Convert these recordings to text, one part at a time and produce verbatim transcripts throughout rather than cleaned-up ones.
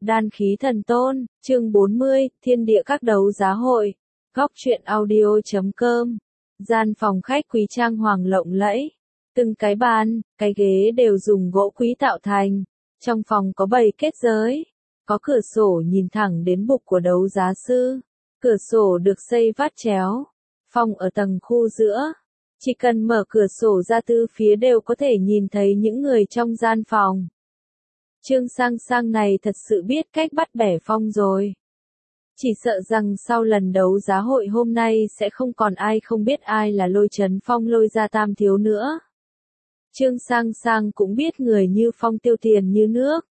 Đan khí thần tôn, chương bốn mươi, thiên địa các đấu giá hội. Góc truyện audio chấm com. Gian phòng khách quý trang hoàng lộng lẫy. Từng cái bàn, cái ghế đều dùng gỗ quý tạo thành. Trong phòng có bày kết giới. Có cửa sổ nhìn thẳng đến bục của đấu giá sư. Cửa sổ được xây vát chéo. Phòng ở tầng khu giữa. Chỉ cần mở cửa sổ ra từ phía đều có thể nhìn thấy những người trong gian phòng. Trương Sang Sang này thật sự biết cách bắt bẻ Phong rồi. Chỉ sợ rằng sau lần đấu giá hội hôm nay sẽ không còn ai không biết ai là Lôi Chấn Phong Lôi Gia Tam Thiếu nữa. Trương Sang Sang cũng biết người như Phong tiêu tiền như nước.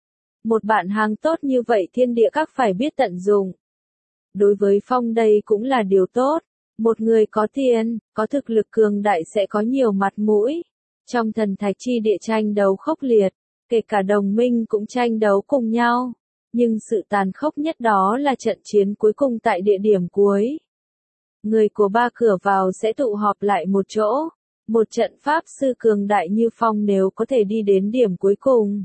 Một bạn hàng tốt như vậy thiên địa các phải biết tận dụng. Đối với Phong đây cũng là điều tốt. Một người có tiền, có thực lực cường đại sẽ có nhiều mặt mũi. Trong thần thạch chi địa tranh đấu khốc liệt. Kể cả đồng minh cũng tranh đấu cùng nhau. Nhưng sự tàn khốc nhất đó là trận chiến cuối cùng tại địa điểm cuối. Người của ba cửa vào sẽ tụ họp lại một chỗ. Một trận pháp sư cường đại như Phong nếu có thể đi đến điểm cuối cùng.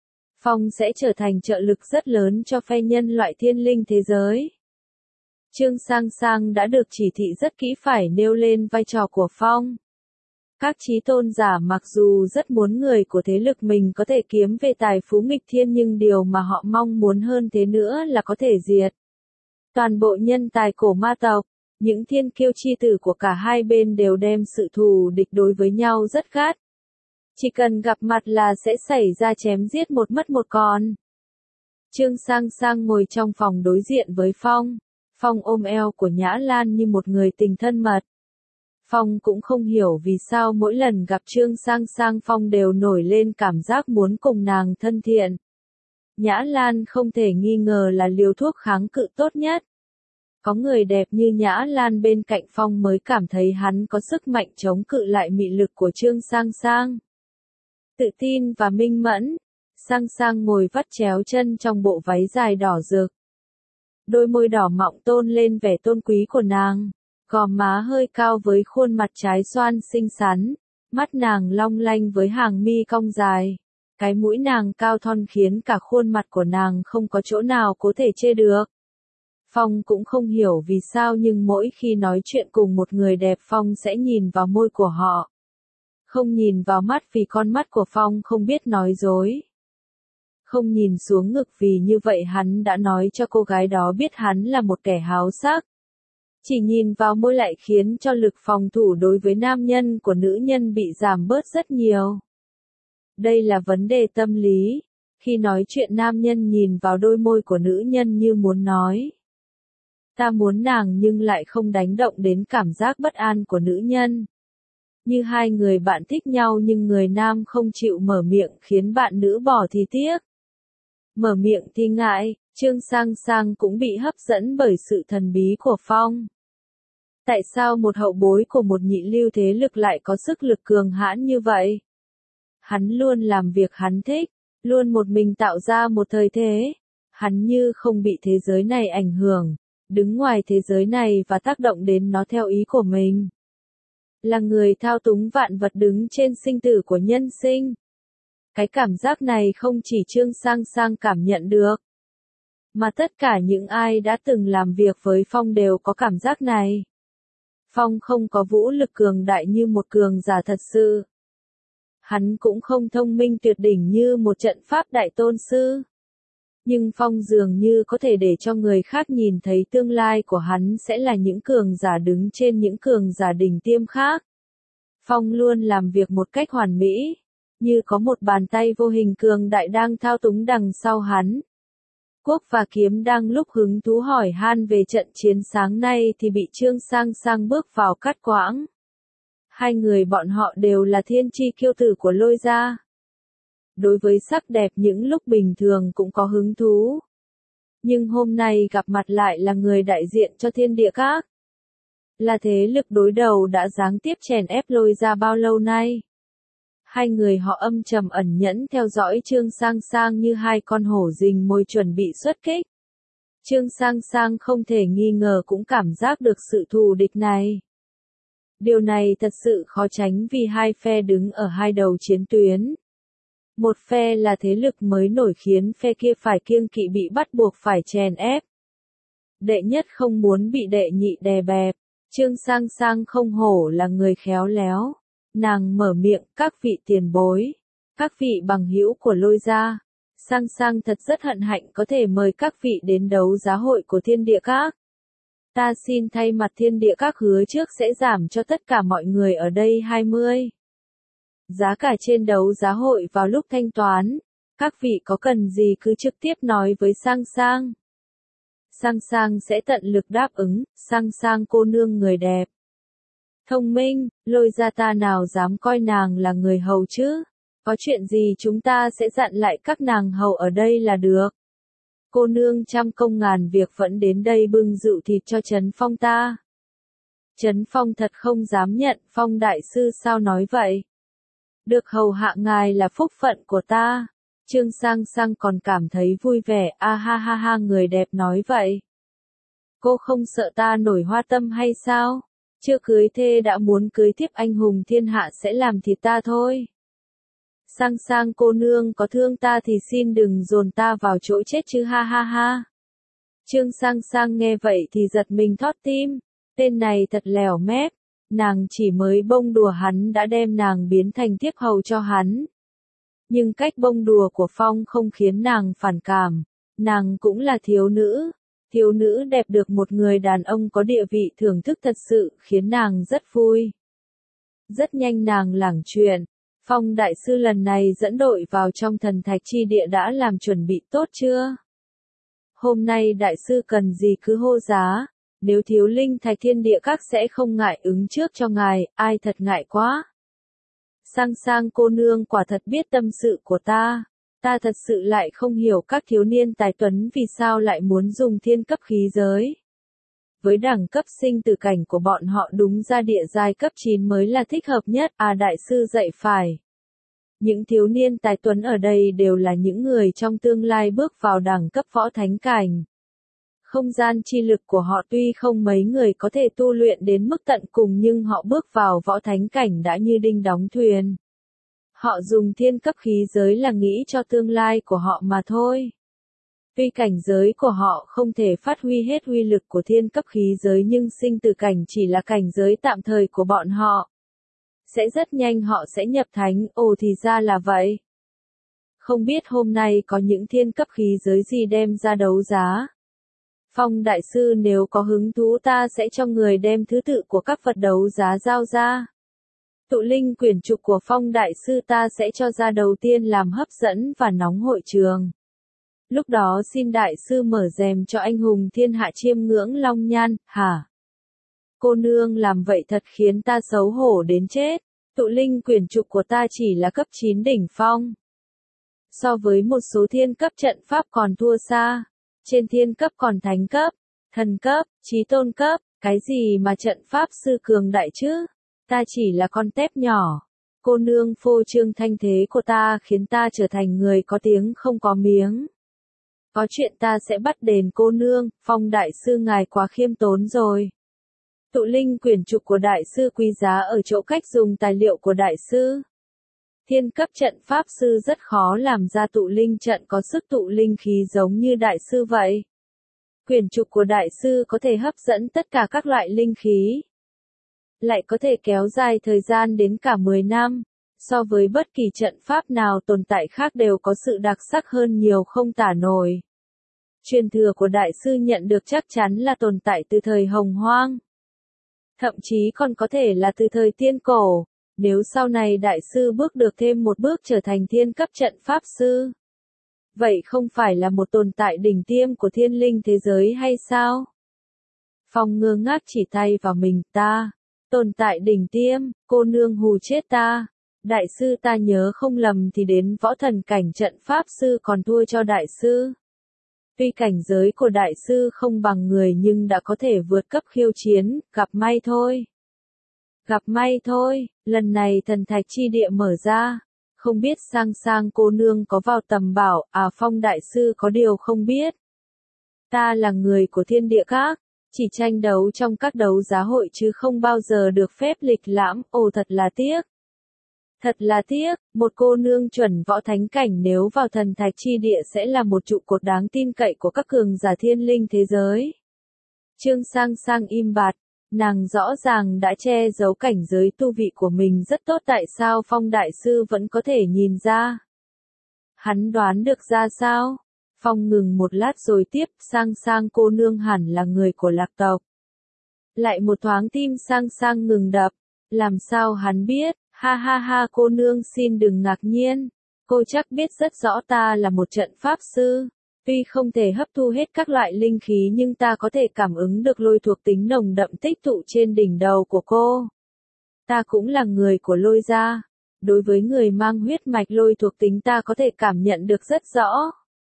Phong sẽ trở thành trợ lực rất lớn cho phe nhân loại thiên linh thế giới. Trương Sang Sang đã được chỉ thị rất kỹ phải nêu lên vai trò của Phong. Các chí tôn giả mặc dù rất muốn người của thế lực mình có thể kiếm về tài phú nghịch thiên nhưng điều mà họ mong muốn hơn thế nữa là có thể diệt toàn bộ nhân tài cổ ma tộc. Những thiên kiêu chi tử của cả hai bên đều đem sự thù địch đối với nhau rất gắt. Chỉ cần gặp mặt là sẽ xảy ra chém giết một mất một còn. Trương Sang Sang ngồi trong phòng đối diện với Phong. Phong ôm eo của Nhã Lan như một người tình thân mật. Phong cũng không hiểu vì sao mỗi lần gặp Trương Sang Sang Phong đều nổi lên cảm giác muốn cùng nàng thân thiện. Nhã Lan không thể nghi ngờ là liều thuốc kháng cự tốt nhất. Có người đẹp như Nhã Lan bên cạnh Phong mới cảm thấy hắn có sức mạnh chống cự lại mị lực của Trương Sang Sang. Tự tin và minh mẫn, Sang Sang ngồi vắt chéo chân trong bộ váy dài đỏ rực. Đôi môi đỏ mọng tôn lên vẻ tôn quý của nàng. Gò má hơi cao với khuôn mặt trái xoan xinh xắn, mắt nàng long lanh với hàng mi cong dài. Cái mũi nàng cao thon khiến cả khuôn mặt của nàng không có chỗ nào có thể chê được. Phong cũng không hiểu vì sao nhưng mỗi khi nói chuyện cùng một người đẹp Phong sẽ nhìn vào môi của họ. Không nhìn vào mắt vì con mắt của Phong không biết nói dối. Không nhìn xuống ngực vì như vậy hắn đã nói cho cô gái đó biết hắn là một kẻ háo sắc. Chỉ nhìn vào môi lại khiến cho lực phòng thủ đối với nam nhân của nữ nhân bị giảm bớt rất nhiều. Đây là vấn đề tâm lý. Khi nói chuyện nam nhân nhìn vào đôi môi của nữ nhân như muốn nói. Ta muốn nàng nhưng lại không đánh động đến cảm giác bất an của nữ nhân. Như hai người bạn thích nhau nhưng người nam không chịu mở miệng khiến bạn nữ bỏ thì tiếc. Mở miệng thì ngại. Trương Sang Sang cũng bị hấp dẫn bởi sự thần bí của Phong. Tại sao một hậu bối của một nhị lưu thế lực lại có sức lực cường hãn như vậy? Hắn luôn làm việc hắn thích, luôn một mình tạo ra một thời thế. Hắn như không bị thế giới này ảnh hưởng, đứng ngoài thế giới này và tác động đến nó theo ý của mình. Là người thao túng vạn vật đứng trên sinh tử của nhân sinh. Cái cảm giác này không chỉ Trương Sang Sang cảm nhận được. Mà tất cả những ai đã từng làm việc với Phong đều có cảm giác này. Phong không có vũ lực cường đại như một cường giả thật sự. Hắn cũng không thông minh tuyệt đỉnh như một trận pháp đại tôn sư. Nhưng Phong dường như có thể để cho người khác nhìn thấy tương lai của hắn sẽ là những cường giả đứng trên những cường giả đỉnh tiêm khác. Phong luôn làm việc một cách hoàn mỹ, như có một bàn tay vô hình cường đại đang thao túng đằng sau hắn. Quốc và Kiếm đang lúc hứng thú hỏi han về trận chiến sáng nay thì bị Trương Sang Sang bước vào cắt quãng. Hai người bọn họ đều là thiên chi kiêu tử của Lôi gia. Đối với sắc đẹp những lúc bình thường cũng có hứng thú. Nhưng hôm nay gặp mặt lại là người đại diện cho thiên địa các. Là thế lực đối đầu đã giáng tiếp chèn ép Lôi gia bao lâu nay. Hai người họ âm trầm ẩn nhẫn theo dõi Trương Sang Sang như hai con hổ rình mồi chuẩn bị xuất kích. Trương Sang Sang không thể nghi ngờ cũng cảm giác được sự thù địch này. Điều này thật sự khó tránh vì hai phe đứng ở hai đầu chiến tuyến. Một phe là thế lực mới nổi khiến phe kia phải kiêng kỵ bị bắt buộc phải chèn ép. Đệ nhất không muốn bị đệ nhị đè bẹp. Trương Sang Sang không hổ là người khéo léo. Nàng mở miệng, các vị tiền bối, các vị bằng hữu của Lôi gia. Sang Sang thật rất hân hạnh có thể mời các vị đến đấu giá hội của Thiên Địa Các. Ta xin thay mặt Thiên Địa Các hứa trước sẽ giảm cho tất cả mọi người ở đây hai mươi. Giá cả trên đấu giá hội vào lúc thanh toán. Các vị có cần gì cứ trực tiếp nói với Sang Sang. Sang Sang sẽ tận lực đáp ứng. Sang Sang cô nương người đẹp, thông minh, Lôi gia ta nào dám coi nàng là người hầu chứ. Có chuyện gì chúng ta sẽ dặn lại các nàng hầu ở đây là được. Cô nương trăm công ngàn việc vẫn đến đây bưng rượu thịt cho Trấn Phong ta. Trấn Phong thật không dám nhận. Phong đại sư sao nói vậy? Được hầu hạ ngài là phúc phận của ta. Trương Sang Sang còn cảm thấy vui vẻ. A ha ha ha, người đẹp nói vậy. Cô không sợ ta nổi hoa tâm hay sao? Chưa cưới thê đã muốn cưới tiếp anh hùng thiên hạ sẽ làm thịt ta thôi. Sang Sang cô nương có thương ta thì xin đừng dồn ta vào chỗ chết chứ, ha ha ha. Trương Sang Sang nghe vậy thì giật mình thót tim. Tên này thật lèo mép. Nàng chỉ mới bông đùa hắn đã đem nàng biến thành thiếp hầu cho hắn. Nhưng cách bông đùa của Phong không khiến nàng phản cảm. Nàng cũng là thiếu nữ. Thiếu nữ đẹp được một người đàn ông có địa vị thưởng thức thật sự khiến nàng rất vui. Rất nhanh nàng lảng chuyện. Phong đại sư lần này dẫn đội vào trong thần thạch chi địa đã làm chuẩn bị tốt chưa? Hôm nay đại sư cần gì cứ hô giá. Nếu thiếu linh thạch Thiên Địa Các sẽ không ngại ứng trước cho ngài, ai thật ngại quá. Sang Sang cô nương quả thật biết tâm sự của ta. Ta thật sự lại không hiểu các thiếu niên tài tuấn vì sao lại muốn dùng thiên cấp khí giới. Với đẳng cấp sinh tử cảnh của bọn họ đúng ra địa giai cấp chín mới là thích hợp nhất. À, đại sư dạy phải. Những thiếu niên tài tuấn ở đây đều là những người trong tương lai bước vào đẳng cấp võ thánh cảnh. Không gian chi lực của họ tuy không mấy người có thể tu luyện đến mức tận cùng nhưng họ bước vào võ thánh cảnh đã như đinh đóng thuyền. Họ dùng thiên cấp khí giới là nghĩ cho tương lai của họ mà thôi. Tuy cảnh giới của họ không thể phát huy hết uy lực của thiên cấp khí giới nhưng sinh tử cảnh chỉ là cảnh giới tạm thời của bọn họ. Sẽ rất nhanh họ sẽ nhập thánh. Ồ, thì ra là vậy. Không biết hôm nay có những thiên cấp khí giới gì đem ra đấu giá. Phong đại sư nếu có hứng thú ta sẽ cho người đem thứ tự của các vật đấu giá giao ra. Tụ linh quyển trục của Phong đại sư ta sẽ cho ra đầu tiên làm hấp dẫn và nóng hội trường. Lúc đó xin đại sư mở rèm cho anh hùng thiên hạ chiêm ngưỡng long nhan. Hả? Cô nương làm vậy thật khiến ta xấu hổ đến chết. Tụ linh quyển trục của ta chỉ là cấp chín đỉnh phong. So với một số thiên cấp trận pháp còn thua xa. Trên thiên cấp còn thánh cấp, thần cấp, chí tôn cấp, cái gì mà trận pháp sư cường đại chứ? Ta chỉ là con tép nhỏ. Cô nương phô trương thanh thế của ta khiến ta trở thành người có tiếng không có miếng. Có chuyện ta sẽ bắt đền cô nương. Phong đại sư ngài quá khiêm tốn rồi. Tụ linh quyển trục của đại sư quý giá ở chỗ cách dùng tài liệu của đại sư. Thiên cấp trận pháp sư rất khó làm ra tụ linh trận có sức tụ linh khí giống như đại sư vậy. Quyển trục của đại sư có thể hấp dẫn tất cả các loại linh khí. Lại có thể kéo dài thời gian đến cả mười năm. So với bất kỳ trận pháp nào tồn tại khác đều có sự đặc sắc hơn nhiều không tả nổi. Truyền thừa của đại sư nhận được chắc chắn là tồn tại từ thời Hồng Hoang. Thậm chí còn có thể là từ thời tiên cổ. Nếu sau này đại sư bước được thêm một bước trở thành thiên cấp trận pháp sư. Vậy không phải là một tồn tại đỉnh tiêm của thiên linh thế giới hay sao? Phong ngơ ngác chỉ tay vào mình. Ta, tồn tại đỉnh tiêm, cô nương hù chết ta. Đại sư ta nhớ không lầm thì đến võ thần cảnh trận pháp sư còn thua cho đại sư. Tuy cảnh giới của đại sư không bằng người nhưng đã có thể vượt cấp khiêu chiến, gặp may thôi. Gặp may thôi, lần này thần thạch chi địa mở ra. Không biết Sang Sang cô nương có vào tầm bảo. À, Phong đại sư có điều không biết. Ta là người của Thiên Địa Các, chỉ tranh đấu trong các đấu giá hội chứ không bao giờ được phép lịch lãm. Ồ, thật là tiếc. Thật là tiếc, một cô nương chuẩn võ thánh cảnh nếu vào thần thạch chi địa sẽ là một trụ cột đáng tin cậy của các cường giả thiên linh thế giới. Trương Sang Sang im bặt, nàng rõ ràng đã che giấu cảnh giới tu vị của mình rất tốt, tại sao Phong đại sư vẫn có thể nhìn ra? Hắn đoán được ra sao? Phong ngừng một lát rồi tiếp, Sang Sang cô nương hẳn là người của Lạc tộc. Lại một thoáng tim Sang Sang ngừng đập, làm sao hắn biết? Ha ha ha, cô nương xin đừng ngạc nhiên, cô chắc biết rất rõ ta là một trận pháp sư. Tuy không thể hấp thu hết các loại linh khí nhưng ta có thể cảm ứng được lôi thuộc tính nồng đậm tích tụ trên đỉnh đầu của cô. Ta cũng là người của lôi gia. Đối với người mang huyết mạch lôi thuộc tính ta có thể cảm nhận được rất rõ.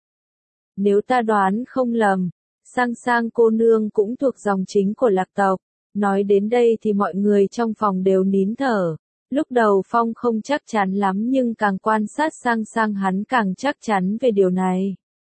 Nếu ta đoán không lầm, Sang Sang cô nương cũng thuộc dòng chính của Lạc tộc. Nói đến đây thì mọi người trong phòng đều nín thở. Lúc đầu Phong không chắc chắn lắm nhưng càng quan sát Sang Sang hắn càng chắc chắn về điều này.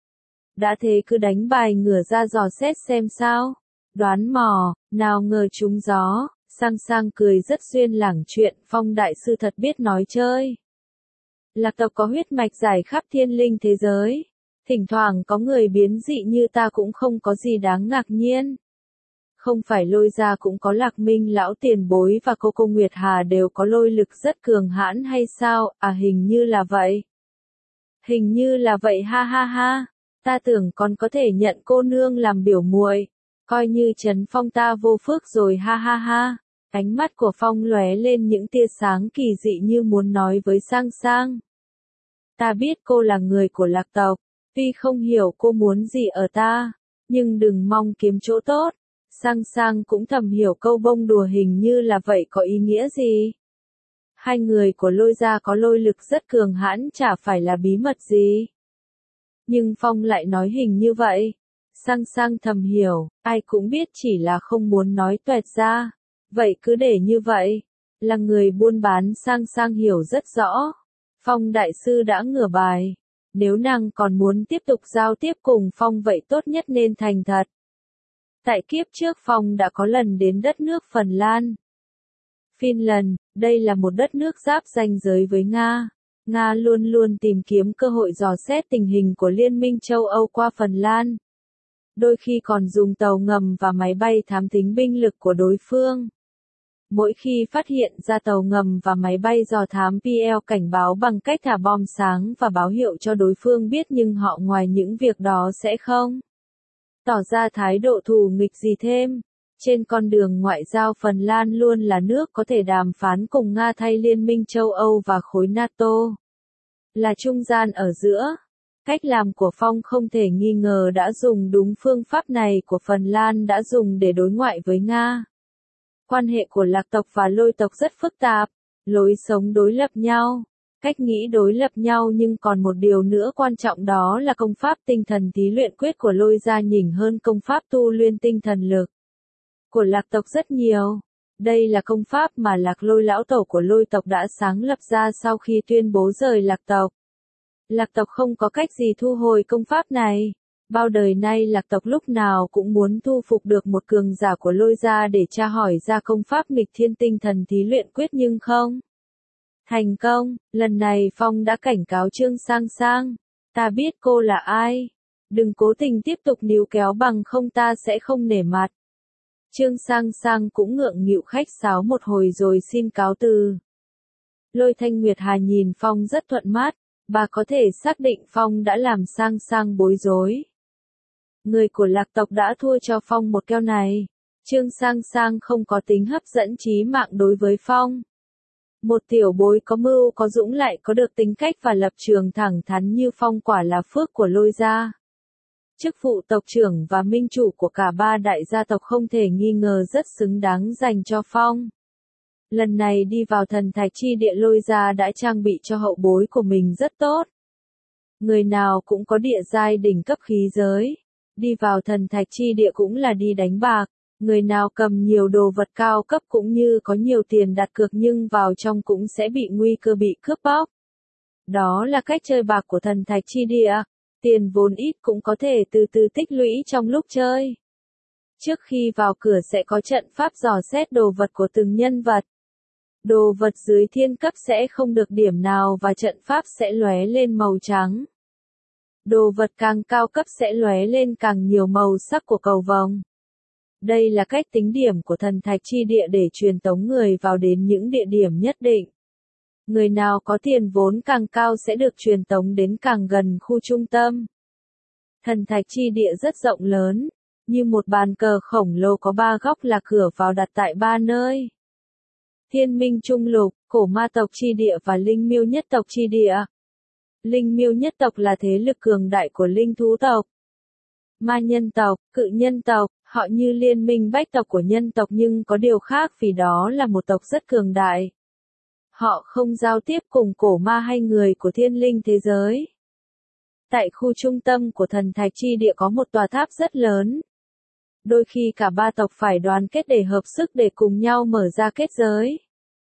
Đã thế cứ đánh bài ngửa ra dò xét xem sao. Đoán mò, nào ngờ trúng gió. Sang Sang cười rất duyên lảng chuyện, Phong đại sư thật biết nói chơi. Lạc tộc có huyết mạch giải khắp thiên linh thế giới. Thỉnh thoảng có người biến dị như ta cũng không có gì đáng ngạc nhiên. Không phải lôi gia cũng có Lạc Minh lão tiền bối và cô cô Nguyệt Hà đều có lôi lực rất cường hãn hay sao? À, hình như là vậy. Hình như là vậy, ha ha ha. Ta tưởng còn có thể nhận cô nương làm biểu muội, coi như trấn Phong ta vô phước rồi, ha ha ha. Ánh mắt của Phong lóe lên những tia sáng kỳ dị như muốn nói với Sang Sang. Ta biết cô là người của Lạc tộc, tuy không hiểu cô muốn gì ở ta, nhưng đừng mong kiếm chỗ tốt. Sang Sang cũng thầm hiểu câu bông đùa hình như là vậy có ý nghĩa gì. Hai người của lôi gia có lôi lực rất cường hãn chả phải là bí mật gì. Nhưng Phong lại nói hình như vậy. Sang Sang thầm hiểu, ai cũng biết chỉ là không muốn nói toẹt ra. Vậy cứ để như vậy. Là người buôn bán Sang Sang hiểu rất rõ. Phong đại sư đã ngửa bài. Nếu nàng còn muốn tiếp tục giao tiếp cùng Phong vậy tốt nhất nên thành thật. Tại kiếp trước Phong đã có lần đến đất nước Phần Lan. Finland, đây là một đất nước giáp ranh giới với Nga. Nga luôn luôn tìm kiếm cơ hội dò xét tình hình của Liên minh châu Âu qua Phần Lan. Đôi khi còn dùng tàu ngầm và máy bay thám thính binh lực của đối phương. Mỗi khi phát hiện ra tàu ngầm và máy bay dò thám pê lờ cảnh báo bằng cách thả bom sáng và báo hiệu cho đối phương biết, nhưng họ ngoài những việc đó sẽ không tỏ ra thái độ thù nghịch gì thêm. Trên con đường ngoại giao, Phần Lan luôn là nước có thể đàm phán cùng Nga thay Liên minh châu Âu và khối NATO. Là trung gian ở giữa. Cách làm của Phong không thể nghi ngờ đã dùng đúng phương pháp này của Phần Lan đã dùng để đối ngoại với Nga. Quan hệ của Lạc tộc và lôi tộc rất phức tạp, lối sống đối lập nhau, cách nghĩ đối lập nhau, nhưng còn một điều nữa quan trọng, đó là công pháp tinh thần thí luyện quyết của lôi gia nhỉnh hơn công pháp tu luyện tinh thần lực của Lạc tộc rất nhiều. Đây là công pháp mà Lạc Lôi lão tổ của lôi tộc đã sáng lập ra sau khi tuyên bố rời Lạc tộc. Lạc tộc không có cách gì thu hồi công pháp này. Bao đời nay Lạc tộc lúc nào cũng muốn thu phục được một cường giả của lôi gia để tra hỏi ra công pháp nghịch thiên tinh thần thí luyện quyết, nhưng không thành công. Lần này Phong đã cảnh cáo Trương Sang Sang. Ta biết cô là ai. Đừng cố tình tiếp tục níu kéo, bằng không ta sẽ không nể mặt. Trương Sang Sang cũng ngượng nghịu khách sáo một hồi rồi xin cáo từ. Lôi Thanh Nguyệt Hà nhìn Phong rất thuận mắt. Bà có thể xác định Phong đã làm Sang Sang bối rối. Người của Lạc tộc đã thua cho Phong một keo này. Trương Sang Sang không có tính hấp dẫn chí mạng đối với Phong. Một tiểu bối có mưu có dũng lại có được tính cách và lập trường thẳng thắn như Phong quả là phước của lôi gia. Chức vụ tộc trưởng và minh chủ của cả ba đại gia tộc không thể nghi ngờ rất xứng đáng dành cho Phong. Lần này đi vào thần thạch chi địa, lôi gia đã trang bị cho hậu bối của mình rất tốt. Người nào cũng có địa giai đỉnh cấp khí giới. Đi vào thần thạch chi địa cũng là đi đánh bạc. Người nào cầm nhiều đồ vật cao cấp cũng như có nhiều tiền đặt cược, nhưng vào trong cũng sẽ bị nguy cơ bị cướp bóc. Đó là cách chơi bạc của thần thạch chi địa. Tiền vốn ít cũng có thể từ từ tích lũy trong lúc chơi. Trước khi vào cửa sẽ có trận pháp dò xét đồ vật của từng nhân vật. Đồ vật dưới thiên cấp sẽ không được điểm nào và trận pháp sẽ lóe lên màu trắng. Đồ vật càng cao cấp sẽ lóe lên càng nhiều màu sắc của cầu vồng. Đây là cách tính điểm của thần thạch chi địa để truyền tống người vào đến những địa điểm nhất định. Người nào có tiền vốn càng cao sẽ được truyền tống đến càng gần khu trung tâm. Thần thạch chi địa rất rộng lớn, như một bàn cờ khổng lồ có ba góc là cửa vào đặt tại ba nơi. Thiên Minh Trung Lục, Cổ Ma tộc chi địa và Linh Miêu nhất tộc chi địa. Linh Miêu nhất tộc là thế lực cường đại của linh thú tộc. Ma nhân tộc, cự nhân tộc, họ như liên minh bách tộc của nhân tộc nhưng có điều khác vì đó là một tộc rất cường đại. Họ không giao tiếp cùng cổ ma hay người của thiên linh thế giới. Tại khu trung tâm của thần thạch chi địa có một tòa tháp rất lớn. Đôi khi cả ba tộc phải đoàn kết để hợp sức để cùng nhau mở ra kết giới.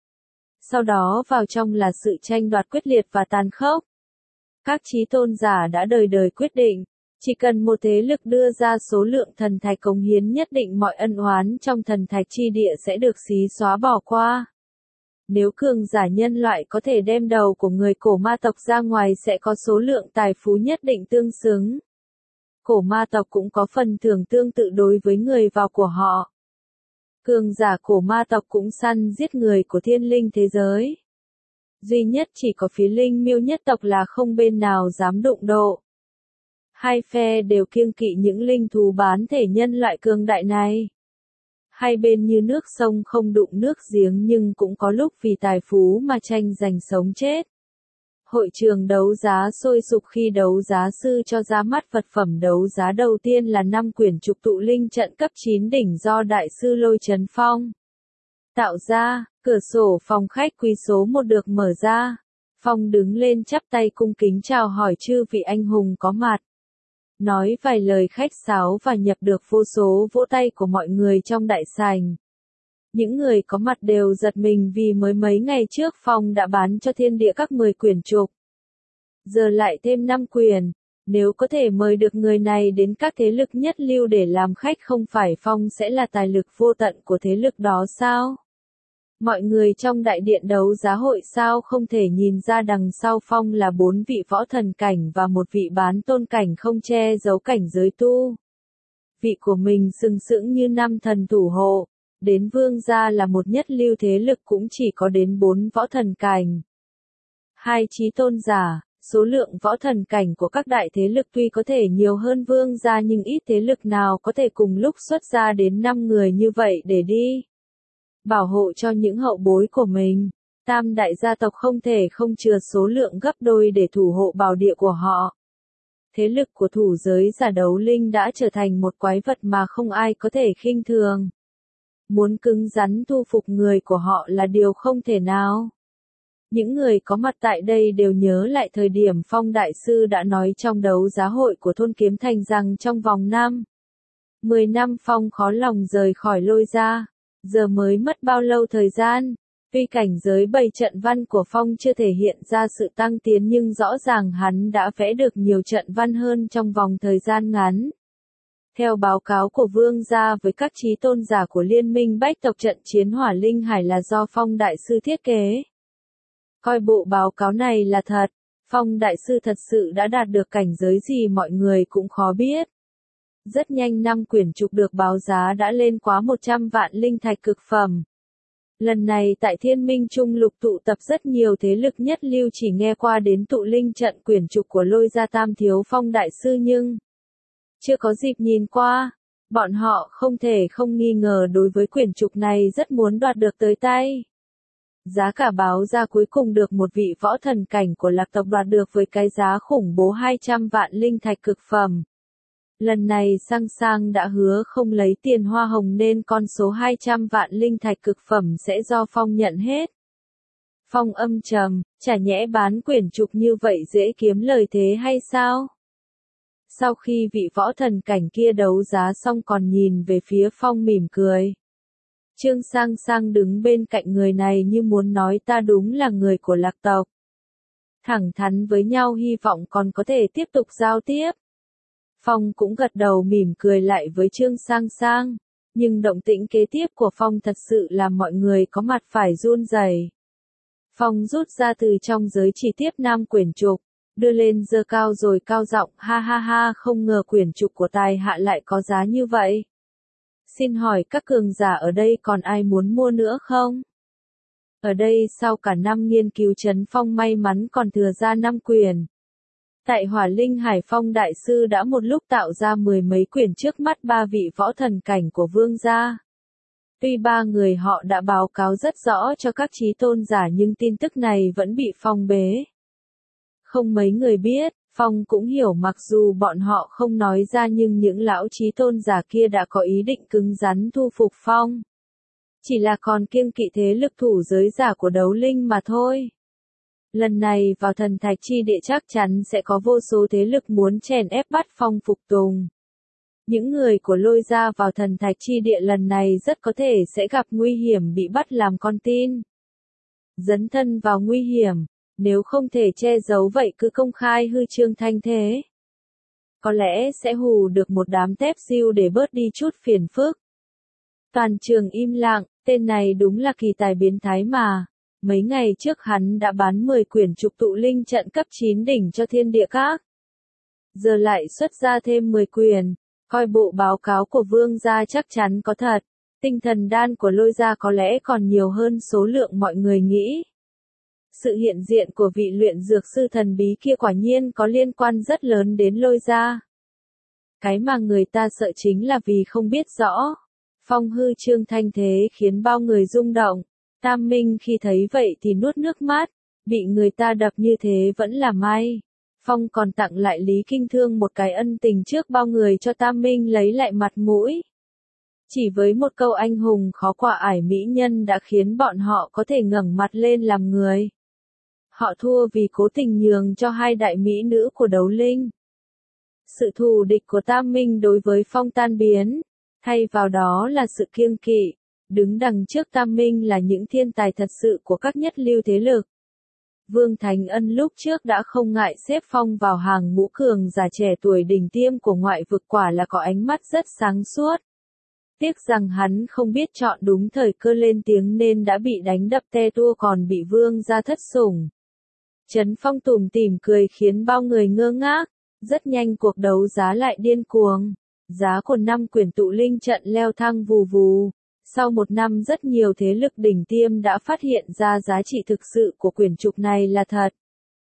Sau đó vào trong là sự tranh đoạt quyết liệt và tàn khốc. Các chí tôn giả đã đời đời quyết định, chỉ cần một thế lực đưa ra số lượng thần thạch cống hiến nhất định mọi ân oán trong thần thạch chi địa sẽ được xí xóa bỏ qua. Nếu cường giả nhân loại có thể đem đầu của người cổ ma tộc ra ngoài sẽ có số lượng tài phú nhất định tương xứng. Cổ ma tộc cũng có phần thưởng tương tự đối với người vào của họ. Cường giả cổ ma tộc cũng săn giết người của thiên linh thế giới. Duy nhất chỉ có phía Linh Miêu nhất tộc là không bên nào dám đụng độ. Hai phe đều kiêng kỵ những linh thú bán thể nhân loại cường đại này. Hai bên như nước sông không đụng nước giếng nhưng cũng có lúc vì tài phú mà tranh giành sống chết. Hội trường đấu giá sôi sục khi đấu giá sư cho ra mắt vật phẩm đấu giá đầu tiên là năm quyển trục tụ linh trận cấp chín đỉnh do đại sư Lôi Chấn Phong tạo ra. Cửa sổ phòng khách quý số một được mở ra. Phong đứng lên chắp tay cung kính chào hỏi chư vị anh hùng có mặt. Nói vài lời khách sáo và nhập được vô số vỗ tay của mọi người trong đại sảnh. Những người có mặt đều giật mình vì mới mấy ngày trước Phong đã bán cho thiên địa các mười quyển trục. Giờ lại thêm năm quyển. Nếu có thể mời được người này đến các thế lực nhất lưu để làm khách không phải Phong sẽ là tài lực vô tận của thế lực đó sao? Mọi người trong đại điện đấu giá hội sao không thể nhìn ra đằng sau Phong là bốn vị võ thần cảnh và một vị bán tôn cảnh không che giấu cảnh giới tu. Vị của mình sừng sững như năm thần thủ hộ, đến vương gia là một nhất lưu thế lực cũng chỉ có đến bốn võ thần cảnh. Hai chí tôn giả, số lượng võ thần cảnh của các đại thế lực tuy có thể nhiều hơn vương gia nhưng ít thế lực nào có thể cùng lúc xuất ra đến năm người như vậy để đi bảo hộ cho những hậu bối của mình. Tam đại gia tộc không thể không chừa số lượng gấp đôi để thủ hộ bảo địa của họ. Thế lực của thủ giới giả đấu linh đã trở thành một quái vật mà không ai có thể khinh thường. Muốn cứng rắn thu phục người của họ là điều không thể nào. Những người có mặt tại đây đều nhớ lại thời điểm Phong Đại Sư đã nói trong đấu giá hội của thôn Kiếm Thành rằng trong vòng năm, mười năm Phong khó lòng rời khỏi Lôi gia. Giờ mới mất bao lâu thời gian, tuy cảnh giới bảy trận văn của Phong chưa thể hiện ra sự tăng tiến nhưng rõ ràng hắn đã vẽ được nhiều trận văn hơn trong vòng thời gian ngắn. Theo báo cáo của Vương gia với các chí tôn giả của Liên minh Bách tộc trận chiến Hỏa Linh Hải là do Phong Đại Sư thiết kế. Coi bộ báo cáo này là thật, Phong Đại Sư thật sự đã đạt được cảnh giới gì mọi người cũng khó biết. Rất nhanh năm quyển trục được báo giá đã lên quá một trăm vạn linh thạch cực phẩm. Lần này tại Thiên Minh Trung Lục tụ tập rất nhiều thế lực nhất lưu chỉ nghe qua đến tụ linh trận quyển trục của Lôi gia Tam Thiếu Phong Đại Sư nhưng chưa có dịp nhìn qua. Bọn họ không thể không nghi ngờ đối với quyển trục này rất muốn đoạt được tới tay. Giá cả báo ra cuối cùng được một vị võ thần cảnh của Lạc tộc đoạt được với cái giá khủng bố hai trăm vạn linh thạch cực phẩm. Lần này Sang Sang đã hứa không lấy tiền hoa hồng nên con số hai trăm vạn linh thạch cực phẩm sẽ do Phong nhận hết. Phong âm trầm, chả nhẽ bán quyển trục như vậy dễ kiếm lời thế hay sao? Sau khi vị võ thần cảnh kia đấu giá xong còn nhìn về phía Phong mỉm cười. Trương Sang Sang đứng bên cạnh người này như muốn nói ta đúng là người của Lạc tộc. Thẳng thắn với nhau hy vọng còn có thể tiếp tục giao tiếp. Phong cũng gật đầu mỉm cười lại với Trương Sang Sang. Nhưng động tĩnh kế tiếp của Phong thật sự làm mọi người có mặt phải run rẩy. Phong rút ra từ trong giới chỉ tiếp năm quyển trục, đưa lên giơ cao rồi cao giọng, ha ha ha, không ngờ quyển trục của tài hạ lại có giá như vậy. Xin hỏi các cường giả ở đây còn ai muốn mua nữa không? Ở đây sau cả năm nghiên cứu Trấn Phong may mắn còn thừa ra năm quyển. Tại Hỏa Linh Hải Phong đại sư đã một lúc tạo ra mười mấy quyển trước mắt ba vị võ thần cảnh của vương gia. Tuy ba người họ đã báo cáo rất rõ cho các chí tôn giả nhưng tin tức này vẫn bị Phong bế. Không mấy người biết, Phong cũng hiểu mặc dù bọn họ không nói ra nhưng những lão chí tôn giả kia đã có ý định cứng rắn thu phục Phong. Chỉ là còn kiêng kỵ thế lực thủ giới giả của đấu linh mà thôi. Lần này vào thần thạch chi địa chắc chắn sẽ có vô số thế lực muốn chèn ép bắt Phong phục tùng. Những người của Lôi gia vào thần thạch chi địa lần này rất có thể sẽ gặp nguy hiểm bị bắt làm con tin. Dấn thân vào nguy hiểm, nếu không thể che giấu vậy cứ công khai hư trương thanh thế. Có lẽ sẽ hù được một đám tép diêu để bớt đi chút phiền phức. Toàn trường im lặng, tên này đúng là kỳ tài biến thái mà. Mấy ngày trước hắn đã bán mười quyển trục tụ linh trận cấp chín đỉnh cho thiên địa các. Giờ lại xuất ra thêm mười quyển, coi bộ báo cáo của vương gia chắc chắn có thật. Tinh thần đan của Lôi gia có lẽ còn nhiều hơn số lượng mọi người nghĩ. Sự hiện diện của vị luyện dược sư thần bí kia quả nhiên có liên quan rất lớn đến Lôi gia. Cái mà người ta sợ chính là vì không biết rõ. Phong hư trương thanh thế khiến bao người rung động. Tam Minh khi thấy vậy thì nuốt nước mắt, bị người ta đập như thế vẫn là may. Phong còn tặng lại Lý Kinh Thương một cái ân tình trước bao người cho Tam Minh lấy lại mặt mũi. Chỉ với một câu anh hùng khó qua ải mỹ nhân đã khiến bọn họ có thể ngẩng mặt lên làm người. Họ thua vì cố tình nhường cho hai đại mỹ nữ của đấu linh. Sự thù địch của Tam Minh đối với Phong tan biến, thay vào đó là sự kiêng kỵ. Đứng đằng trước Tam Minh là những thiên tài thật sự của các nhất lưu thế lực. Vương Thánh Ân lúc trước đã không ngại xếp Phong vào hàng ngũ cường giả trẻ tuổi đỉnh tiêm của ngoại vực, quả là có ánh mắt rất sáng suốt. Tiếc rằng hắn không biết chọn đúng thời cơ lên tiếng nên đã bị đánh đập te tua còn bị vương gia thất sủng. Trấn Phong tủm tỉm cười khiến bao người ngơ ngác, rất nhanh cuộc đấu giá lại điên cuồng. Giá của năm quyển tụ linh trận leo thang vù vù. Sau một năm rất nhiều thế lực đỉnh tiêm đã phát hiện ra giá trị thực sự của quyển trục này là thật.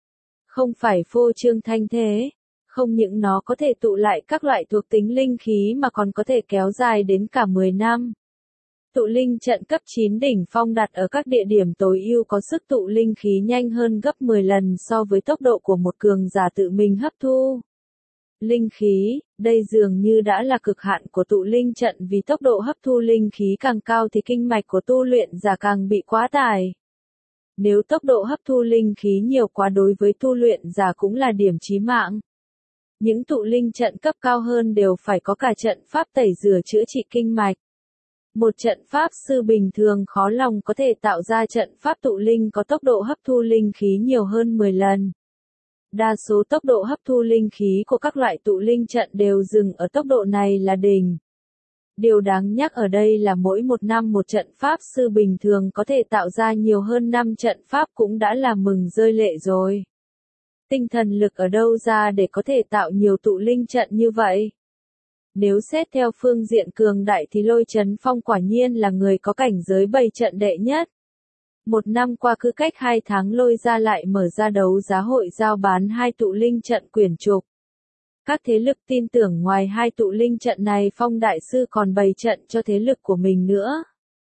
Không phải phô trương thanh thế. Không những nó có thể tụ lại các loại thuộc tính linh khí mà còn có thể kéo dài đến cả mười năm. Tụ linh trận cấp chín đỉnh phong đặt ở các địa điểm tối ưu có sức tụ linh khí nhanh hơn gấp mười lần so với tốc độ của một cường giả tự mình hấp thu. Linh khí, đây dường như đã là cực hạn của tụ linh trận vì tốc độ hấp thu linh khí càng cao thì kinh mạch của tu luyện giả càng bị quá tải. Nếu tốc độ hấp thu linh khí nhiều quá đối với tu luyện giả cũng là điểm chí mạng. Những tụ linh trận cấp cao hơn đều phải có cả trận pháp tẩy rửa chữa trị kinh mạch. Một trận pháp sư bình thường khó lòng có thể tạo ra trận pháp tụ linh có tốc độ hấp thu linh khí nhiều hơn mười lần. Đa số tốc độ hấp thu linh khí của các loại tụ linh trận đều dừng ở tốc độ này là đỉnh. Điều đáng nhắc ở đây là mỗi một năm một trận pháp sư bình thường có thể tạo ra nhiều hơn năm trận pháp cũng đã là mừng rơi lệ rồi. Tinh thần lực ở đâu ra để có thể tạo nhiều tụ linh trận như vậy? Nếu xét theo phương diện cường đại thì Lôi Trấn Phong quả nhiên là người có cảnh giới bày trận đệ nhất. Một năm qua cứ cách hai tháng Lôi gia lại mở ra đấu giá hội giao bán hai tụ linh trận quyển trục. Các thế lực tin tưởng ngoài hai tụ linh trận này Phong đại sư còn bày trận cho thế lực của mình nữa.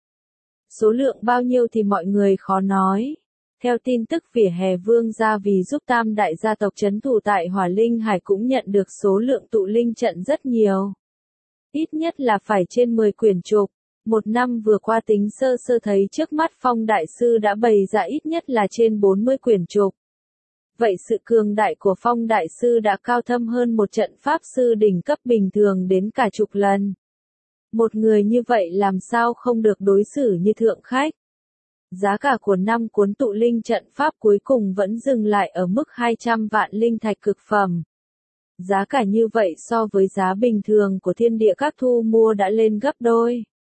Số lượng bao nhiêu thì mọi người khó nói. Theo tin tức vỉa hè vương gia vì giúp tam đại gia tộc trấn thủ tại Hỏa Linh Hải cũng nhận được số lượng tụ linh trận rất nhiều. Ít nhất là phải trên mười quyển trục. Một năm vừa qua tính sơ sơ thấy trước mắt Phong đại sư đã bày ra ít nhất là trên bốn mươi quyển trục. Vậy sự cường đại của Phong đại sư đã cao thâm hơn một trận pháp sư đỉnh cấp bình thường đến cả chục lần. Một người như vậy làm sao không được đối xử như thượng khách. Giá cả của năm cuốn tụ linh trận pháp cuối cùng vẫn dừng lại ở mức hai trăm vạn linh thạch cực phẩm. Giá cả như vậy so với giá bình thường của thiên địa các thu mua đã lên gấp đôi.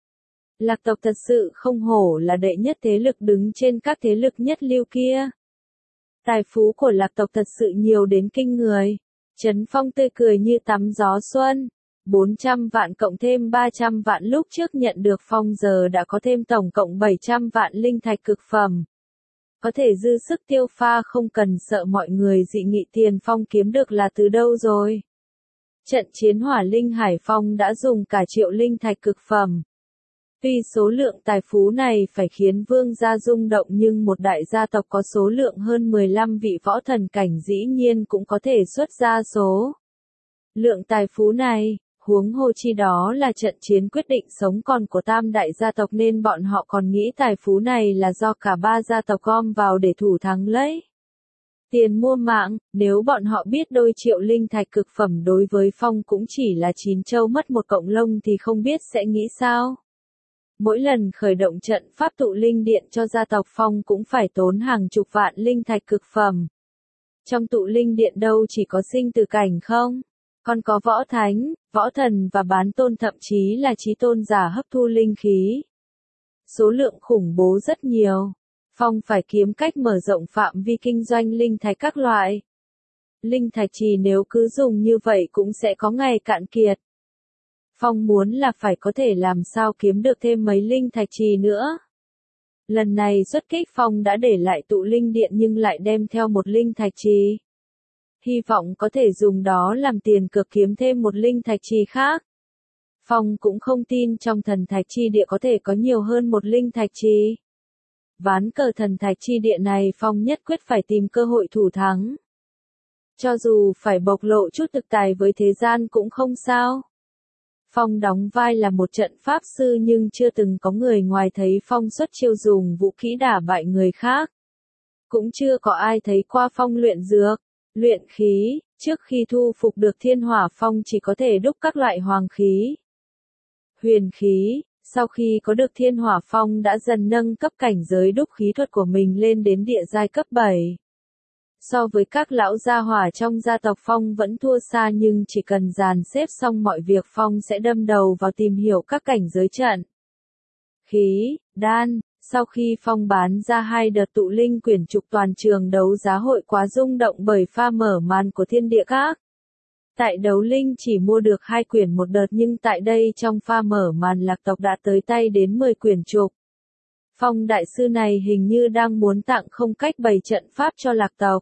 Lạc tộc thật sự không hổ là đệ nhất thế lực đứng trên các thế lực nhất lưu kia. Tài phú của lạc tộc thật sự nhiều đến kinh người. Trấn Phong tươi cười như tắm gió xuân. bốn trăm vạn cộng thêm ba trăm vạn lúc trước nhận được Phong giờ đã có thêm tổng cộng bảy trăm vạn linh thạch cực phẩm. Có thể dư sức tiêu pha không cần sợ mọi người dị nghị tiền Phong kiếm được là từ đâu rồi. Trận chiến hỏa linh Hải Phong đã dùng cả triệu linh thạch cực phẩm. Tuy số lượng tài phú này phải khiến vương gia rung động nhưng một đại gia tộc có số lượng hơn mười lăm vị võ thần cảnh dĩ nhiên cũng có thể xuất ra số lượng tài phú này, huống hồ chi đó là trận chiến quyết định sống còn của tam đại gia tộc nên bọn họ còn nghĩ tài phú này là do cả ba gia tộc gom vào để thủ thắng lấy tiền mua mạng, nếu bọn họ biết đôi triệu linh thạch cực phẩm đối với Phong cũng chỉ là chín châu mất một cọng lông thì không biết sẽ nghĩ sao. Mỗi lần khởi động trận pháp tụ linh điện cho gia tộc Phong cũng phải tốn hàng chục vạn linh thạch cực phẩm. Trong tụ linh điện đâu chỉ có sinh tử cảnh không? Còn có võ thánh, võ thần và bán tôn thậm chí là chí tôn giả hấp thu linh khí. Số lượng khủng bố rất nhiều. Phong phải kiếm cách mở rộng phạm vi kinh doanh linh thạch các loại. Linh thạch trì nếu cứ dùng như vậy cũng sẽ có ngày cạn kiệt. Phong muốn là phải có thể làm sao kiếm được thêm mấy linh thạch trì nữa. Lần này xuất kích Phong đã để lại tụ linh điện nhưng lại đem theo một linh thạch trì. Hy vọng có thể dùng đó làm tiền cược kiếm thêm một linh thạch trì khác. Phong cũng không tin trong thần thạch chi địa có thể có nhiều hơn một linh thạch trì. Ván cờ thần thạch chi địa này Phong nhất quyết phải tìm cơ hội thủ thắng. Cho dù phải bộc lộ chút thực tài với thế gian cũng không sao. Phong đóng vai là một trận pháp sư nhưng chưa từng có người ngoài thấy Phong xuất chiêu dùng vũ khí đả bại người khác. Cũng chưa có ai thấy qua Phong luyện dược, luyện khí, trước khi thu phục được thiên hỏa Phong chỉ có thể đúc các loại hoàng khí, huyền khí. Sau khi có được thiên hỏa Phong đã dần nâng cấp cảnh giới đúc khí thuật của mình lên đến địa giai cấp bảy. So với các lão gia hỏa trong gia tộc Phong vẫn thua xa nhưng chỉ cần dàn xếp xong mọi việc Phong sẽ đâm đầu vào tìm hiểu các cảnh giới trận. Khí, đan, sau khi Phong bán ra hai đợt tụ linh quyển trục toàn trường đấu giá hội quá rung động bởi pha mở màn của thiên địa các. Tại đấu linh chỉ mua được hai quyển một đợt nhưng tại đây trong pha mở màn lạc tộc đã tới tay đến mười quyển trục. Phong đại sư này hình như đang muốn tặng không cách bày trận pháp cho lạc tộc.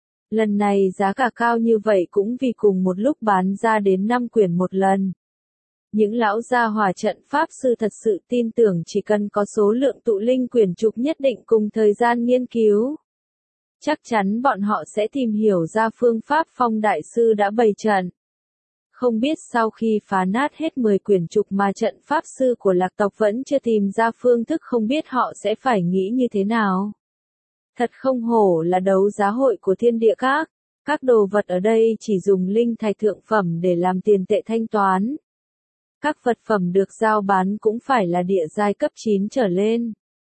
Lần này giá cả cao như vậy cũng vì cùng một lúc bán ra đến năm quyển một lần. Những lão gia hỏa trận pháp sư thật sự tin tưởng chỉ cần có số lượng tụ linh quyển trục nhất định cùng thời gian nghiên cứu. Chắc chắn bọn họ sẽ tìm hiểu ra phương pháp Phong đại sư đã bày trận. Không biết sau khi phá nát hết mười quyển trục mà trận pháp sư của lạc tộc vẫn chưa tìm ra phương thức không biết họ sẽ phải nghĩ như thế nào. Thật không hổ là đấu giá hội của thiên địa các. Các đồ vật ở đây chỉ dùng linh thạch thượng phẩm để làm tiền tệ thanh toán. Các vật phẩm được giao bán cũng phải là địa giai cấp chín trở lên.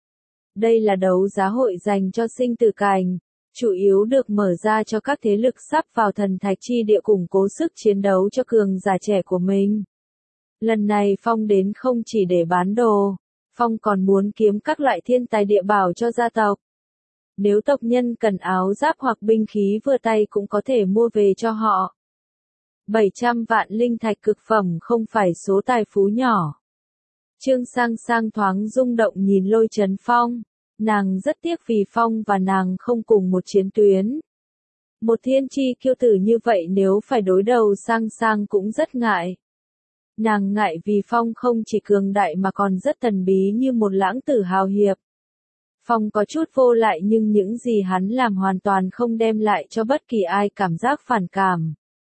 Đây là đấu giá hội dành cho sinh tử cảnh, chủ yếu được mở ra cho các thế lực sắp vào thần thạch chi địa củng cố sức chiến đấu cho cường giả trẻ của mình. Lần này Phong đến không chỉ để bán đồ, Phong còn muốn kiếm các loại thiên tài địa bảo cho gia tộc. Nếu tộc nhân cần áo giáp hoặc binh khí vừa tay cũng có thể mua về cho họ. bảy trăm vạn linh thạch cực phẩm không phải số tài phú nhỏ. Trương Sang Sang thoáng rung động nhìn Lôi Trấn Phong. Nàng rất tiếc vì Phong và nàng không cùng một chiến tuyến. Một thiên chi kiêu tử như vậy nếu phải đối đầu Sang Sang cũng rất ngại. Nàng ngại vì Phong không chỉ cường đại mà còn rất thần bí như một lãng tử hào hiệp. Phong có chút vô lại nhưng những gì hắn làm hoàn toàn không đem lại cho bất kỳ ai cảm giác phản cảm.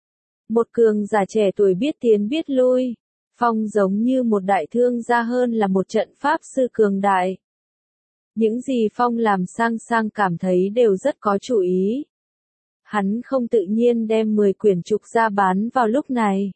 Một cường giả trẻ tuổi biết tiến biết lui. Phong giống như một đại thương gia hơn là một trận pháp sư cường đại. Những gì Phong làm Sang Sang cảm thấy đều rất có chủ ý. Hắn không tự nhiên đem mười quyển trục ra bán vào lúc này.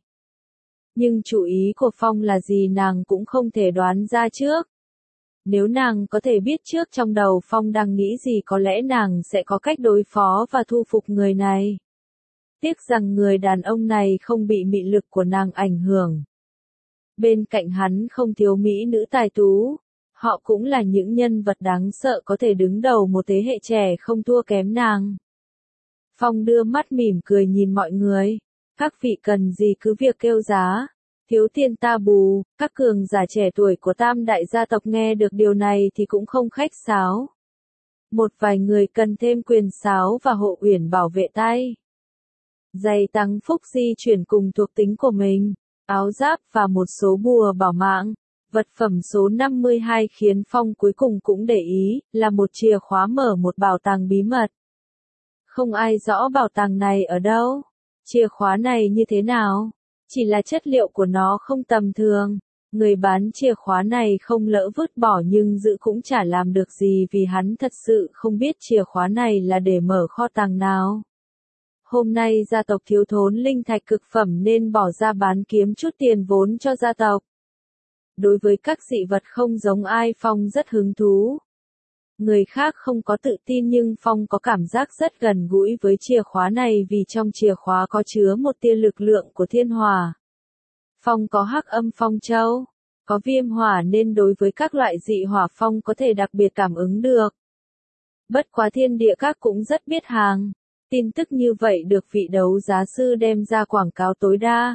Nhưng chủ ý của Phong là gì nàng cũng không thể đoán ra trước. Nếu nàng có thể biết trước trong đầu Phong đang nghĩ gì có lẽ nàng sẽ có cách đối phó và thu phục người này. Tiếc rằng người đàn ông này không bị mị lực của nàng ảnh hưởng. Bên cạnh hắn không thiếu mỹ nữ tài tú. Họ cũng là những nhân vật đáng sợ có thể đứng đầu một thế hệ trẻ không thua kém nàng. Phong đưa mắt mỉm cười nhìn mọi người. Các vị cần gì cứ việc kêu giá. Thiếu tiền ta bù. Các cường giả trẻ tuổi của tam đại gia tộc nghe được điều này thì cũng không khách sáo. Một vài người cần thêm quyền sáo và hộ uyển bảo vệ tay. Giày tăng phúc di chuyển cùng thuộc tính của mình. Áo giáp và một số bùa bảo mạng. Vật phẩm số năm mươi hai khiến Phong cuối cùng cũng để ý, là một chìa khóa mở một bảo tàng bí mật. Không ai rõ bảo tàng này ở đâu. Chìa khóa này như thế nào? Chỉ là chất liệu của nó không tầm thường. Người bán chìa khóa này không lỡ vứt bỏ nhưng giữ cũng chả làm được gì vì hắn thật sự không biết chìa khóa này là để mở kho tàng nào. Hôm nay gia tộc thiếu thốn linh thạch cực phẩm nên bỏ ra bán kiếm chút tiền vốn cho gia tộc. Đối với các dị vật không giống ai Phong rất hứng thú. Người khác không có tự tin nhưng Phong có cảm giác rất gần gũi với chìa khóa này vì trong chìa khóa có chứa một tia lực lượng của thiên hỏa. Phong có hắc âm phong châu, có viêm hỏa nên đối với các loại dị hỏa Phong có thể đặc biệt cảm ứng được. Bất quá thiên địa các cũng rất biết hàng. Tin tức như vậy được vị đấu giá sư đem ra quảng cáo tối đa.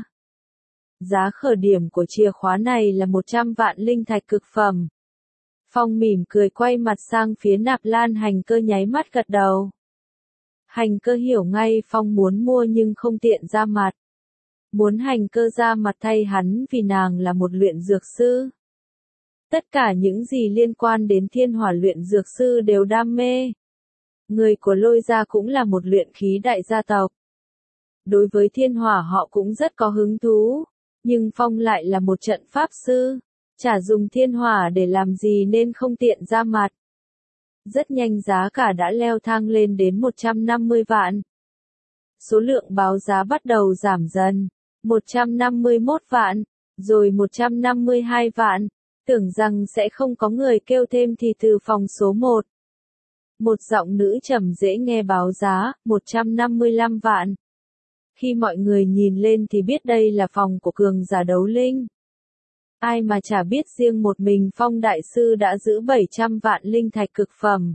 Giá khởi điểm của chìa khóa này là một trăm vạn linh thạch cực phẩm. Phong mỉm cười quay mặt sang phía Nạp Lan Hành Cơ nháy mắt gật đầu. Hành Cơ hiểu ngay Phong muốn mua nhưng không tiện ra mặt. Muốn Hành Cơ ra mặt thay hắn vì nàng là một luyện dược sư. Tất cả những gì liên quan đến thiên hỏa luyện dược sư đều đam mê. Người của Lôi gia cũng là một luyện khí đại gia tộc. Đối với thiên hỏa họ cũng rất có hứng thú. Nhưng Phong lại là một trận pháp sư, chả dùng thiên hỏa để làm gì nên không tiện ra mặt. Rất nhanh giá cả đã leo thang lên đến một trăm năm mươi vạn. Số lượng báo giá bắt đầu giảm dần, một trăm năm mươi mốt vạn, rồi một trăm năm mươi hai vạn, tưởng rằng sẽ không có người kêu thêm thì từ phòng số một. Một giọng nữ trầm dễ nghe báo giá, một trăm năm mươi lăm vạn. Khi mọi người nhìn lên thì biết đây là phòng của cường giả đấu linh. Ai mà chả biết riêng một mình Phong đại sư đã giữ bảy trăm vạn linh thạch cực phẩm.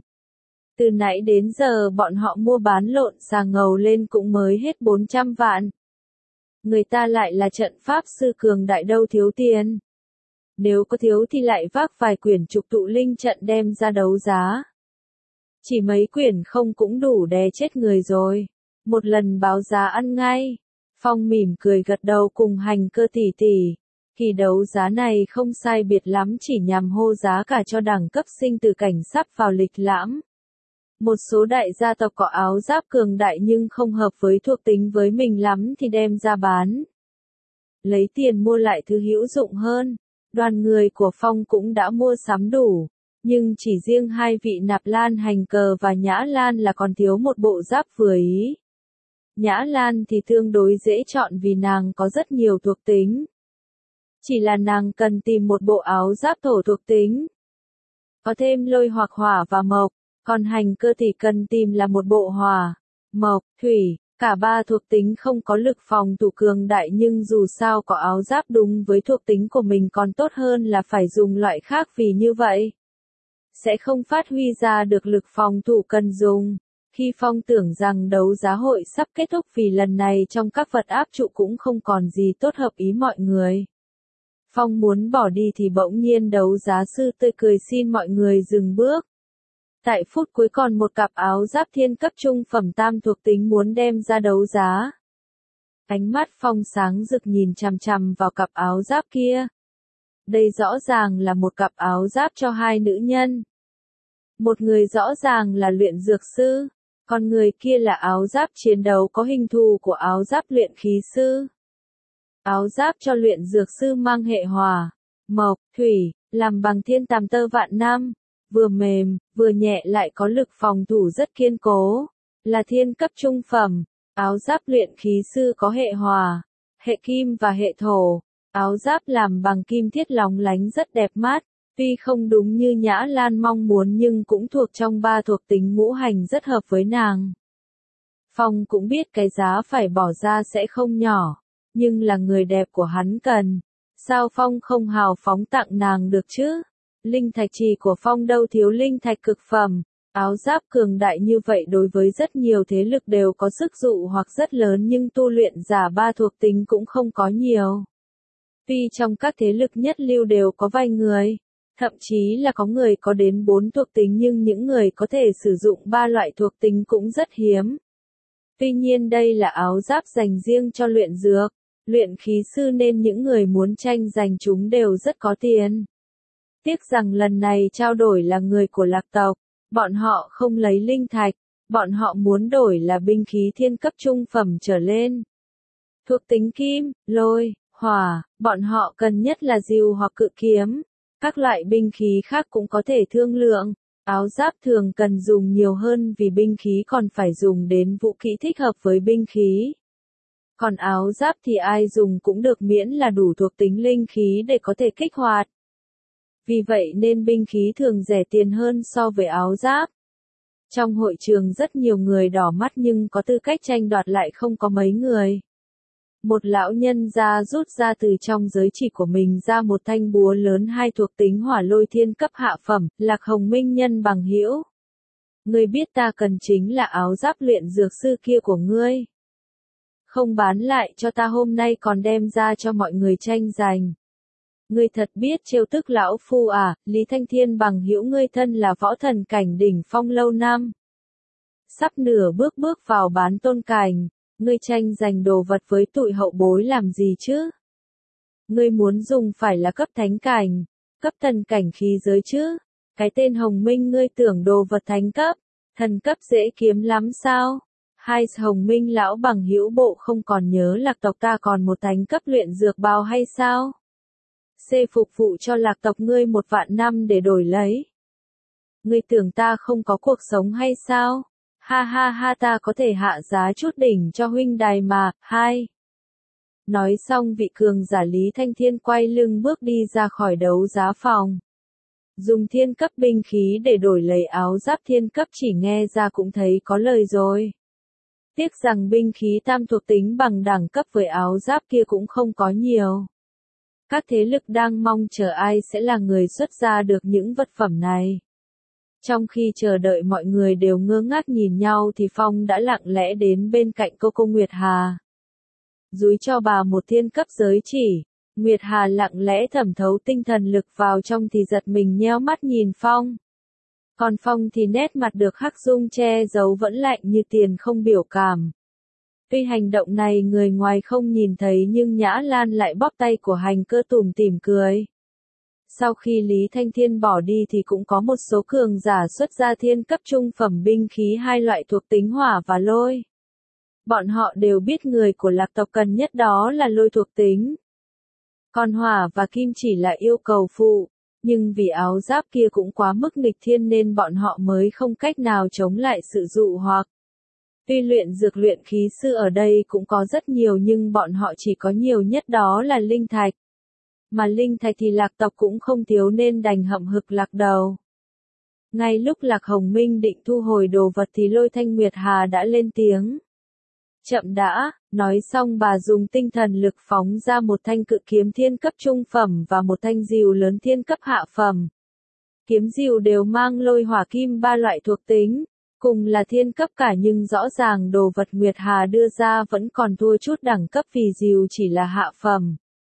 Từ nãy đến giờ bọn họ mua bán lộn xà ngầu lên cũng mới hết bốn trăm vạn. Người ta lại là trận pháp sư cường đại đâu thiếu tiền. Nếu có thiếu thì lại vác vài quyển trục tụ linh trận đem ra đấu giá. Chỉ mấy quyển không cũng đủ đè chết người rồi. Một lần báo giá ăn ngay. Phong mỉm cười gật đầu cùng Hành Cơ tỷ tỷ. Kỳ đấu giá này không sai biệt lắm chỉ nhằm hô giá cả cho đẳng cấp sinh tử cảnh sắp vào lịch lãm. Một số đại gia tộc có áo giáp cường đại nhưng không hợp với thuộc tính với mình lắm thì đem ra bán. Lấy tiền mua lại thứ hữu dụng hơn. Đoàn người của Phong cũng đã mua sắm đủ. Nhưng chỉ riêng hai vị Nạp Lan Hành Cờ và Nhã Lan là còn thiếu một bộ giáp vừa ý. Nhã Lan thì tương đối dễ chọn vì nàng có rất nhiều thuộc tính. Chỉ là nàng cần tìm một bộ áo giáp thổ thuộc tính. Có thêm lôi hoặc hỏa và mộc, còn Hành Cơ thì cần tìm là một bộ hỏa, mộc, thủy, cả ba thuộc tính không có lực phòng thủ cường đại nhưng dù sao có áo giáp đúng với thuộc tính của mình còn tốt hơn là phải dùng loại khác vì như vậy sẽ không phát huy ra được lực phòng thủ cần dùng. Khi Phong tưởng rằng đấu giá hội sắp kết thúc vì lần này trong các vật áp trụ cũng không còn gì tốt hợp ý mọi người. Phong muốn bỏ đi thì bỗng nhiên đấu giá sư tươi cười xin mọi người dừng bước. Tại phút cuối còn một cặp áo giáp thiên cấp trung phẩm tam thuộc tính muốn đem ra đấu giá. Ánh mắt Phong sáng rực nhìn chằm chằm vào cặp áo giáp kia. Đây rõ ràng là một cặp áo giáp cho hai nữ nhân. Một người rõ ràng là luyện dược sư, còn người kia là áo giáp chiến đấu có hình thù của áo giáp luyện khí sư. Áo giáp cho luyện dược sư mang hệ hỏa, mộc, thủy, làm bằng thiên tàm tơ vạn năm, vừa mềm, vừa nhẹ lại có lực phòng thủ rất kiên cố, là thiên cấp trung phẩm. Áo giáp luyện khí sư có hệ hỏa, hệ kim và hệ thổ. Áo giáp làm bằng kim thiết lóng lánh rất đẹp mắt, tuy không đúng như Nhã Lan mong muốn nhưng cũng thuộc trong ba thuộc tính ngũ hành rất hợp với nàng. Phong cũng biết cái giá phải bỏ ra sẽ không nhỏ, nhưng là người đẹp của hắn cần, Sao Phong không hào phóng tặng nàng được chứ? Linh thạch trì của Phong đâu thiếu linh thạch cực phẩm. Áo giáp cường đại như vậy đối với rất nhiều thế lực đều có sức dụ hoặc rất lớn nhưng tu luyện giả ba thuộc tính cũng không có nhiều. Tuy trong các thế lực nhất lưu đều có vài người, thậm chí là có người có đến bốn thuộc tính nhưng những người có thể sử dụng ba loại thuộc tính cũng rất hiếm. Tuy nhiên đây là áo giáp dành riêng cho luyện dược, luyện khí sư nên những người muốn tranh giành chúng đều rất có tiền. Tiếc rằng lần này trao đổi là người của Lạc tộc, bọn họ không lấy linh thạch, bọn họ muốn đổi là binh khí thiên cấp trung phẩm trở lên. Thuộc tính kim, lôi, hỏa, bọn họ cần nhất là rìu hoặc cự kiếm. Các loại binh khí khác cũng có thể thương lượng. Áo giáp thường cần dùng nhiều hơn vì binh khí còn phải dùng đến vũ khí thích hợp với binh khí. Còn áo giáp thì ai dùng cũng được miễn là đủ thuộc tính linh khí để có thể kích hoạt. Vì vậy nên binh khí thường rẻ tiền hơn so với áo giáp. Trong hội trường rất nhiều người đỏ mắt nhưng có tư cách tranh đoạt lại không có mấy người. Một lão nhân ra rút ra từ trong giới chỉ của mình ra một thanh búa lớn hai thuộc tính hỏa lôi thiên cấp hạ phẩm, Lạc Hồng Minh nhân bằng hữu. Ngươi biết ta cần chính là áo giáp luyện dược sư kia của ngươi. Không bán lại cho ta hôm nay còn đem ra cho mọi người tranh giành. Ngươi thật biết trêu tức lão phu à, Lý Thanh Thiên bằng hữu ngươi thân là võ thần cảnh đỉnh phong lâu năm. Sắp nửa bước bước vào bán tôn cảnh. Ngươi tranh giành đồ vật với tụi hậu bối làm gì chứ? Ngươi muốn dùng phải là cấp thánh cảnh, cấp thần cảnh khí giới chứ? Cái tên Hồng Minh ngươi tưởng đồ vật thánh cấp, thần cấp dễ kiếm lắm sao? Hai Hồng Minh lão bằng hữu bộ không còn nhớ Lạc tộc ta còn một thánh cấp luyện dược bao hay sao? C phục vụ cho Lạc tộc ngươi một vạn năm để đổi lấy. Ngươi tưởng ta không có cuộc sống hay sao? Ha ha ha ta có thể hạ giá chút đỉnh cho huynh đài mà, hai. Nói xong vị cường giả Lý Thanh Thiên quay lưng bước đi ra khỏi đấu giá phòng. Dùng thiên cấp binh khí để đổi lấy áo giáp thiên cấp chỉ nghe ra cũng thấy có lời rồi. Tiếc rằng binh khí tam thuộc tính bằng đẳng cấp với áo giáp kia cũng không có nhiều. Các thế lực đang mong chờ ai sẽ là người xuất ra được những vật phẩm này. Trong khi chờ đợi mọi người đều ngơ ngác nhìn nhau thì Phong đã lặng lẽ đến bên cạnh cô cô Nguyệt Hà. Dúi cho bà một thiên cấp giới chỉ, Nguyệt Hà lặng lẽ thẩm thấu tinh thần lực vào trong thì giật mình nheo mắt nhìn Phong. Còn Phong thì nét mặt được khắc dung che giấu vẫn lạnh như tiền không biểu cảm. Tuy hành động này người ngoài không nhìn thấy nhưng Nhã Lan lại bóp tay của Hành Cơ tủm tỉm cười. Sau khi Lý Thanh Thiên bỏ đi thì cũng có một số cường giả xuất ra thiên cấp trung phẩm binh khí hai loại thuộc tính hỏa và lôi. Bọn họ đều biết người của Lạc tộc cần nhất đó là lôi thuộc tính. Còn hỏa và kim chỉ là yêu cầu phụ, nhưng vì áo giáp kia cũng quá mức nghịch thiên nên bọn họ mới không cách nào chống lại sự dụ hoặc. Tuy luyện dược luyện khí sư ở đây cũng có rất nhiều nhưng bọn họ chỉ có nhiều nhất đó là linh thạch. Mà linh thạch thì Lạc tộc cũng không thiếu nên đành hậm hực lạc đầu. Ngay lúc Lạc Hồng Minh định thu hồi đồ vật thì Lôi Thanh Nguyệt Hà đã lên tiếng. Chậm đã, nói xong bà dùng tinh thần lực phóng ra một thanh cự kiếm thiên cấp trung phẩm và một thanh rìu lớn thiên cấp hạ phẩm. Kiếm rìu đều mang lôi hỏa kim ba loại thuộc tính, cùng là thiên cấp cả nhưng rõ ràng đồ vật Nguyệt Hà đưa ra vẫn còn thua chút đẳng cấp vì rìu chỉ là hạ phẩm.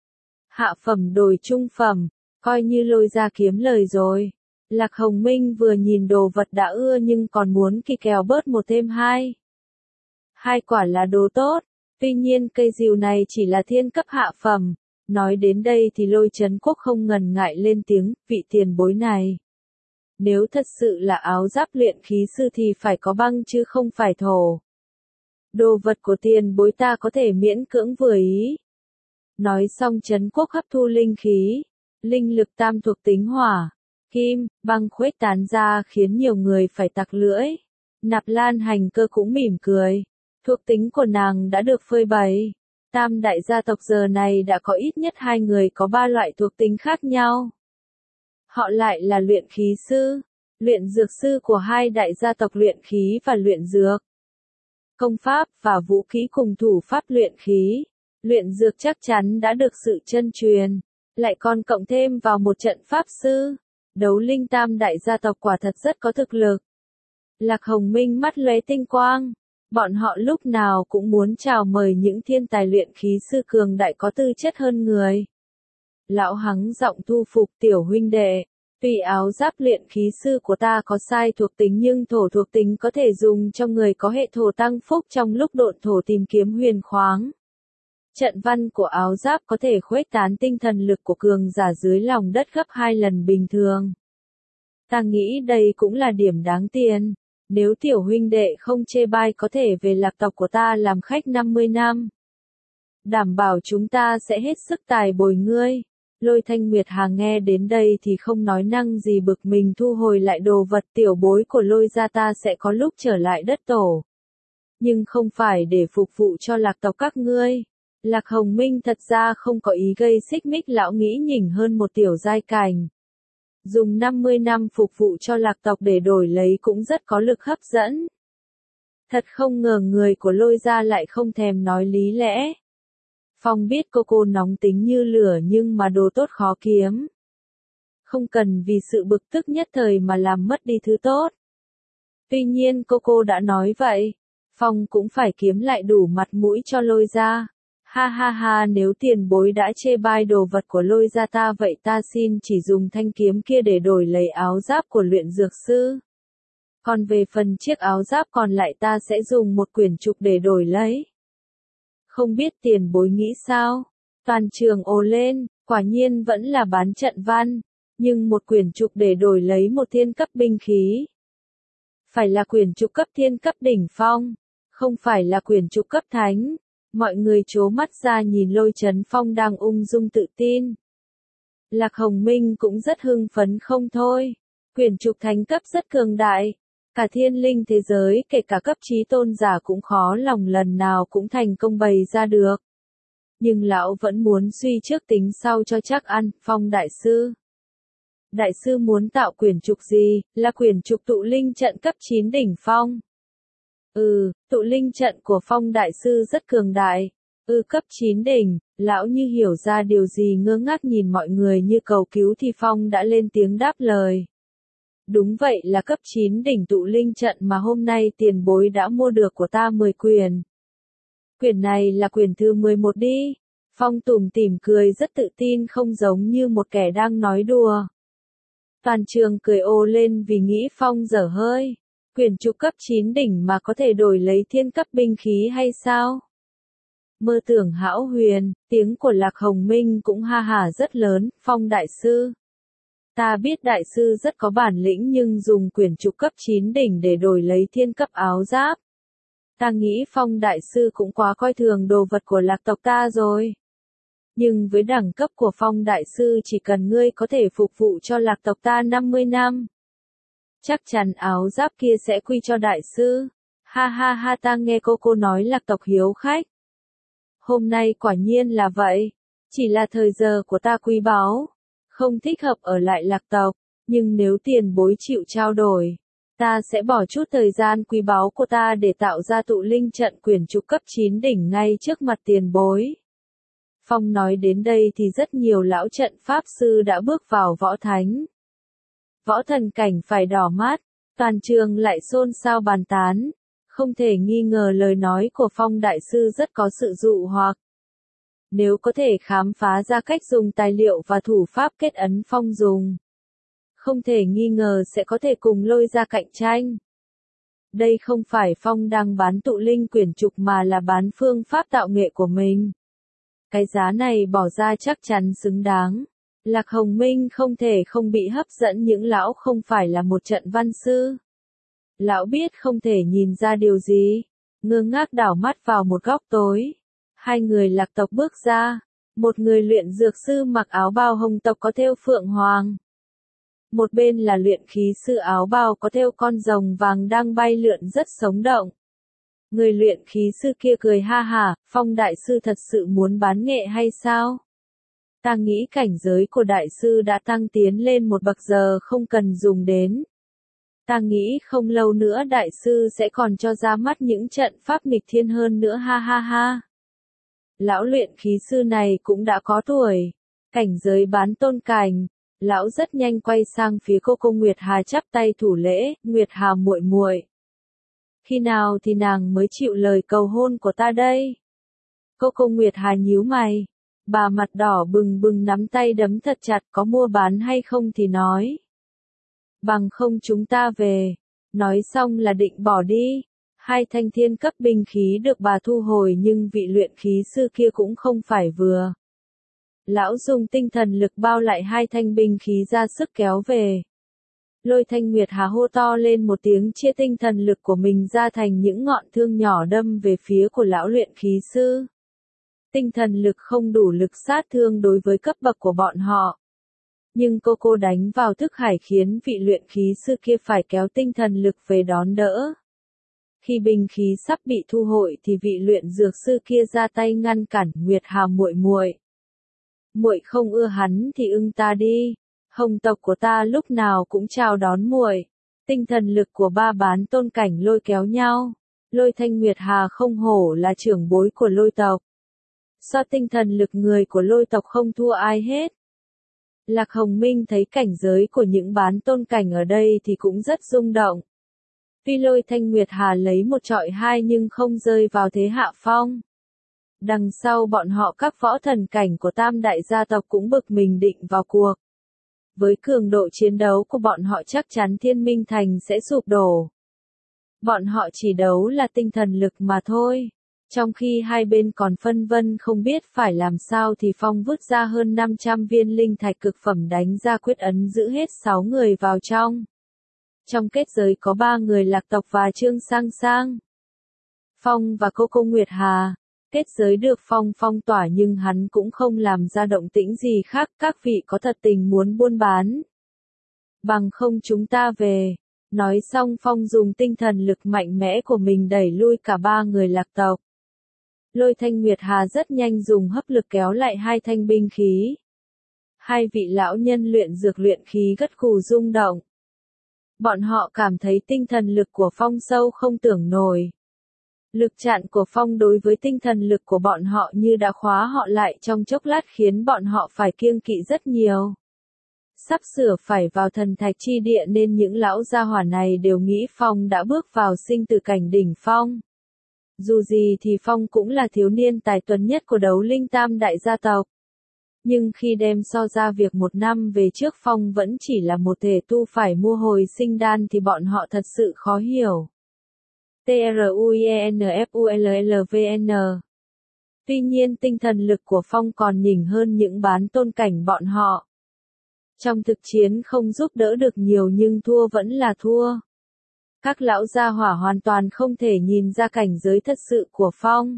Hạ phẩm đổi trung phẩm, coi như lôi ra kiếm lời rồi. Lạc Hồng Minh vừa nhìn đồ vật đã ưa nhưng còn muốn kỳ kèo bớt một thêm hai. Hai quả là đồ tốt, tuy nhiên cây rìu này chỉ là thiên cấp hạ phẩm. Nói đến đây thì Lôi Chấn Quốc không ngần ngại lên tiếng, vị tiền bối này. Nếu thật sự là áo giáp luyện khí sư thì phải có băng chứ không phải thổ. Đồ vật của tiền bối ta có thể miễn cưỡng vừa ý. Nói xong Chấn Quốc hấp thu linh khí, linh lực tam thuộc tính hỏa, kim, băng khuếch tán ra khiến nhiều người phải tặc lưỡi. Nạp Lan Hành Cơ cũng mỉm cười, thuộc tính của nàng đã được phơi bày. Tam đại gia tộc giờ này đã có ít nhất hai người có ba loại thuộc tính khác nhau. Họ lại là luyện khí sư, luyện dược sư của hai đại gia tộc luyện khí và luyện dược. Công pháp và vũ khí cùng thủ pháp luyện khí, luyện dược chắc chắn đã được sự chân truyền. Lại còn cộng thêm vào một trận pháp sư. Đấu linh tam đại gia tộc quả thật rất có thực lực. Lạc Hồng Minh mắt lóe tinh quang. Bọn họ lúc nào cũng muốn chào mời những thiên tài luyện khí sư cường đại có tư chất hơn người. Lão hắng giọng thu phục tiểu huynh đệ. Tuy áo giáp luyện khí sư của ta có sai thuộc tính nhưng thổ thuộc tính có thể dùng cho người có hệ thổ tăng phúc trong lúc độn thổ tìm kiếm huyền khoáng. Trận văn của áo giáp có thể khuếch tán tinh thần lực của cường giả dưới lòng đất gấp hai lần bình thường. Ta nghĩ đây cũng là điểm đáng tiền. Nếu tiểu huynh đệ không chê bai có thể về lạc tộc của ta làm khách năm mươi năm. Đảm bảo chúng ta sẽ hết sức tài bồi ngươi. Lôi Thanh Nguyệt Hà nghe đến đây thì không nói năng gì bực mình thu hồi lại đồ vật tiểu bối của Lôi gia ta sẽ có lúc trở lại đất tổ. Nhưng không phải để phục vụ cho lạc tộc các ngươi. Lạc Hồng Minh thật ra không có ý gây xích mích lão nghĩ nhỉnh hơn một tiểu giai cảnh. Dùng năm mươi năm phục vụ cho lạc tộc để đổi lấy cũng rất có lực hấp dẫn. Thật không ngờ người của Lôi gia lại không thèm nói lý lẽ. Phong biết cô cô nóng tính như lửa nhưng mà đồ tốt khó kiếm. Không cần vì sự bực tức nhất thời mà làm mất đi thứ tốt. Tuy nhiên cô cô đã nói vậy. Phong cũng phải kiếm lại đủ mặt mũi cho Lôi gia. Ha ha ha nếu tiền bối đã chê bai đồ vật của Lôi gia ta vậy ta xin chỉ dùng thanh kiếm kia để đổi lấy áo giáp của luyện dược sư. Còn về phần chiếc áo giáp còn lại ta sẽ dùng một quyển trục để đổi lấy. Không biết tiền bối nghĩ sao? Toàn trường ồ lên, quả nhiên vẫn là bán trận văn, nhưng một quyển trục để đổi lấy một thiên cấp binh khí. Phải là quyển trục cấp thiên cấp đỉnh phong, không phải là quyển trục cấp thánh. Mọi người trố mắt ra nhìn Lôi Chấn Phong đang ung dung tự tin. Lạc Hồng Minh cũng rất hưng phấn không thôi. Quyển trục thánh cấp rất cường đại. Cả thiên linh thế giới kể cả cấp trí tôn giả cũng khó lòng lần nào cũng thành công bày ra được. Nhưng lão vẫn muốn suy trước tính sau cho chắc ăn, Phong đại sư. Đại sư muốn tạo quyển trục gì, là quyển trục tụ linh trận cấp chín đỉnh phong. Ừ, tụ linh trận của Phong đại sư rất cường đại. Ừ cấp chín đỉnh, lão như hiểu ra điều gì ngơ ngác nhìn mọi người như cầu cứu thì Phong đã lên tiếng đáp lời. Đúng vậy là cấp chín đỉnh tụ linh trận mà hôm nay tiền bối đã mua được của ta mười quyển. Quyển này là quyển thứ mười một đi. Phong tủm tỉm cười rất tự tin không giống như một kẻ đang nói đùa. Toàn trường cười ồ lên vì nghĩ Phong dở hơi. Quyển trục cấp chín đỉnh mà có thể đổi lấy thiên cấp binh khí hay sao? Mơ tưởng hão huyền, tiếng của Lạc Hồng Minh cũng ha hả rất lớn, Phong đại sư. Ta biết đại sư rất có bản lĩnh nhưng dùng quyển trục cấp chín đỉnh để đổi lấy thiên cấp áo giáp. Ta nghĩ Phong đại sư cũng quá coi thường đồ vật của lạc tộc ta rồi. Nhưng với đẳng cấp của Phong đại sư chỉ cần ngươi có thể phục vụ cho lạc tộc ta năm mươi năm. Chắc chắn áo giáp kia sẽ quy cho đại sư. Ha ha ha ta nghe cô cô nói lạc tộc hiếu khách. Hôm nay quả nhiên là vậy. Chỉ là thời giờ của ta quý báu. Không thích hợp ở lại lạc tộc. Nhưng nếu tiền bối chịu trao đổi. Ta sẽ bỏ chút thời gian quý báu của ta để tạo ra tụ linh trận quyển trục cấp chín đỉnh ngay trước mặt tiền bối. Phong nói đến đây thì rất nhiều lão trận pháp sư đã bước vào võ thánh. Võ thần cảnh phải đỏ mắt, toàn trường lại xôn xao bàn tán. Không thể nghi ngờ lời nói của Phong đại sư rất có sự dụ hoặc. Nếu có thể khám phá ra cách dùng tài liệu và thủ pháp kết ấn Phong dùng. Không thể nghi ngờ sẽ có thể cùng Lôi ra cạnh tranh. Đây không phải Phong đang bán tụ linh quyển trục mà là bán phương pháp tạo nghệ của mình. Cái giá này bỏ ra chắc chắn xứng đáng. Lạc Hồng Minh không thể không bị hấp dẫn những lão không phải là một trận văn sư. Lão biết không thể nhìn ra điều gì. Ngơ ngác đảo mắt vào một góc tối. Hai người lạc tộc bước ra. Một người luyện dược sư mặc áo bào hồng tộc có thêu phượng hoàng. Một bên là luyện khí sư áo bào có thêu con rồng vàng đang bay lượn rất sống động. Người luyện khí sư kia cười ha hả, Phong đại sư thật sự muốn bán nghệ hay sao? Ta nghĩ cảnh giới của đại sư đã tăng tiến lên một bậc giờ không cần dùng đến. Ta nghĩ không lâu nữa đại sư sẽ còn cho ra mắt những trận pháp nghịch thiên hơn nữa ha ha ha. Lão luyện khí sư này cũng đã có tuổi. Cảnh giới bán tôn cảnh, lão rất nhanh quay sang phía cô cô Nguyệt Hà chắp tay thủ lễ, Nguyệt Hà muội muội. Khi nào thì nàng mới chịu lời cầu hôn của ta đây? Cô cô Nguyệt Hà nhíu mày, bà mặt đỏ bừng bừng nắm tay đấm thật chặt, có mua bán hay không thì nói. Bằng không chúng ta về, nói xong là định bỏ đi. Hai thanh thiên cấp binh khí được bà thu hồi nhưng vị luyện khí sư kia cũng không phải vừa. Lão dùng tinh thần lực bao lại hai thanh binh khí ra sức kéo về. Lôi Thanh Nguyệt Hà hô to lên một tiếng, chia tinh thần lực của mình ra thành những ngọn thương nhỏ đâm về phía của lão luyện khí sư. Tinh thần lực không đủ lực sát thương đối với cấp bậc của bọn họ. Nhưng cô cô đánh vào thức hải khiến vị luyện khí sư kia phải kéo tinh thần lực về đón đỡ. Khi binh khí sắp bị thu hồi thì vị luyện dược sư kia ra tay ngăn cản, Nguyệt Hà muội muội. Muội không ưa hắn thì ưng ta đi. Hồng tộc của ta lúc nào cũng chào đón muội. Tinh thần lực của ba bán tôn cảnh lôi kéo nhau. Lôi Thanh Nguyệt Hà không hổ là trưởng bối của lôi tộc. So tinh thần lực người của lôi tộc không thua ai hết. Lạc Hồng Minh thấy cảnh giới của những bán tôn cảnh ở đây thì cũng rất rung động. Tuy Lôi Thanh Nguyệt Hà lấy một trọi hai nhưng không rơi vào thế hạ phong. Đằng sau bọn họ các võ thần cảnh của tam đại gia tộc cũng bực mình định vào cuộc. Với cường độ chiến đấu của bọn họ chắc chắn Thiên Minh Thành sẽ sụp đổ. Bọn họ chỉ đấu là tinh thần lực mà thôi. Trong khi hai bên còn phân vân không biết phải làm sao thì Phong vứt ra hơn năm trăm viên linh thạch cực phẩm đánh ra quyết ấn giữ hết sáu người vào trong. Trong kết giới có ba người Lạc tộc và Trương Sang Sang. Phong và cô cô Nguyệt Hà. Kết giới được Phong phong tỏa nhưng hắn cũng không làm ra động tĩnh gì khác, các vị có thật tình muốn buôn bán. Bằng không chúng ta về. Nói xong Phong dùng tinh thần lực mạnh mẽ của mình đẩy lui cả ba người Lạc tộc. Lôi Thanh Nguyệt Hà rất nhanh dùng hấp lực kéo lại hai thanh binh khí. Hai vị lão nhân luyện dược luyện khí gật gù rung động. Bọn họ cảm thấy tinh thần lực của Phong sâu không tưởng nổi. Lực chặn của Phong đối với tinh thần lực của bọn họ như đã khóa họ lại trong chốc lát khiến bọn họ phải kiêng kỵ rất nhiều. Sắp sửa phải vào thần thạch chi địa nên những lão gia hỏa này đều nghĩ Phong đã bước vào sinh tử cảnh đỉnh phong. Dù gì thì Phong cũng là thiếu niên tài tuấn nhất của đấu linh tam đại gia tộc. Nhưng khi đem so ra việc một năm về trước Phong vẫn chỉ là một thể tu phải mua hồi sinh đan thì bọn họ thật sự khó hiểu. T R U I N F U L L V N. Tuy nhiên tinh thần lực của Phong còn nhỉnh hơn những bán tôn cảnh bọn họ. Trong thực chiến không giúp đỡ được nhiều nhưng thua vẫn là thua. Các lão gia hỏa hoàn toàn không thể nhìn ra cảnh giới thật sự của Phong.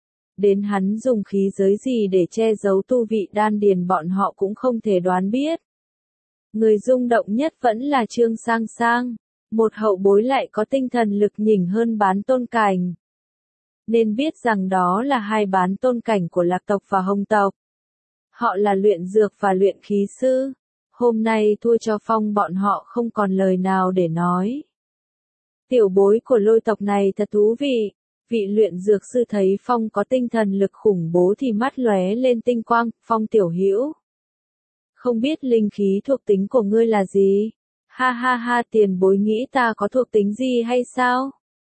Đến hắn dùng khí giới gì để che giấu tu vị đan điền bọn họ cũng không thể đoán biết. Người rung động nhất vẫn là Trương Sang Sang. Một hậu bối lại có tinh thần lực nhỉnh hơn bán tôn cảnh. Nên biết rằng đó là hai bán tôn cảnh của Lạc tộc và Hồng tộc. Họ là luyện dược và luyện khí sư. Hôm nay thua cho Phong bọn họ không còn lời nào để nói. Tiểu bối của lôi tộc này thật thú vị. Vị luyện dược sư thấy Phong có tinh thần lực khủng bố thì mắt lóe lên tinh quang, Phong tiểu hữu. Không biết linh khí thuộc tính của ngươi là gì? Ha ha ha, tiền bối nghĩ ta có thuộc tính gì hay sao?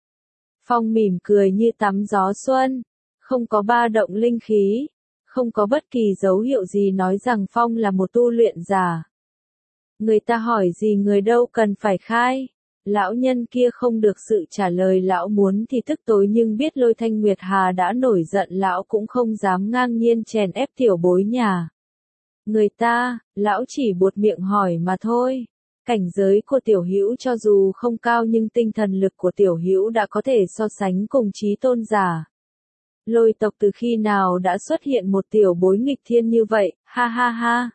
Phong mỉm cười như tắm gió xuân. Không có ba động linh khí. Không có bất kỳ dấu hiệu gì nói rằng Phong là một tu luyện giả. Người ta hỏi gì người đâu cần phải khai. Lão nhân kia không được sự trả lời lão muốn thì tức tối nhưng biết Lôi Thanh Nguyệt Hà đã nổi giận lão cũng không dám ngang nhiên chèn ép tiểu bối nhà. Người ta, lão chỉ buột miệng hỏi mà thôi. Cảnh giới của tiểu hữu cho dù không cao nhưng tinh thần lực của tiểu hữu đã có thể so sánh cùng chí tôn giả. Lôi tộc từ khi nào đã xuất hiện một tiểu bối nghịch thiên như vậy, ha ha ha.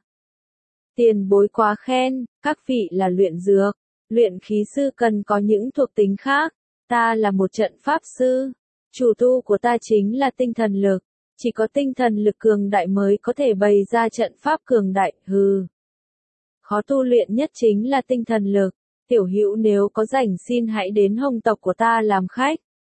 Tiền bối quá khen, các vị là luyện dược. Luyện khí sư cần có những thuộc tính khác. Ta là một trận pháp sư. Chủ tu của ta chính là tinh thần lực. Chỉ có tinh thần lực cường đại mới có thể bày ra trận pháp cường đại, hừ. Khó tu luyện nhất chính là tinh thần lực. Tiểu hữu nếu có rảnh xin hãy đến Hồng tộc của ta làm khách.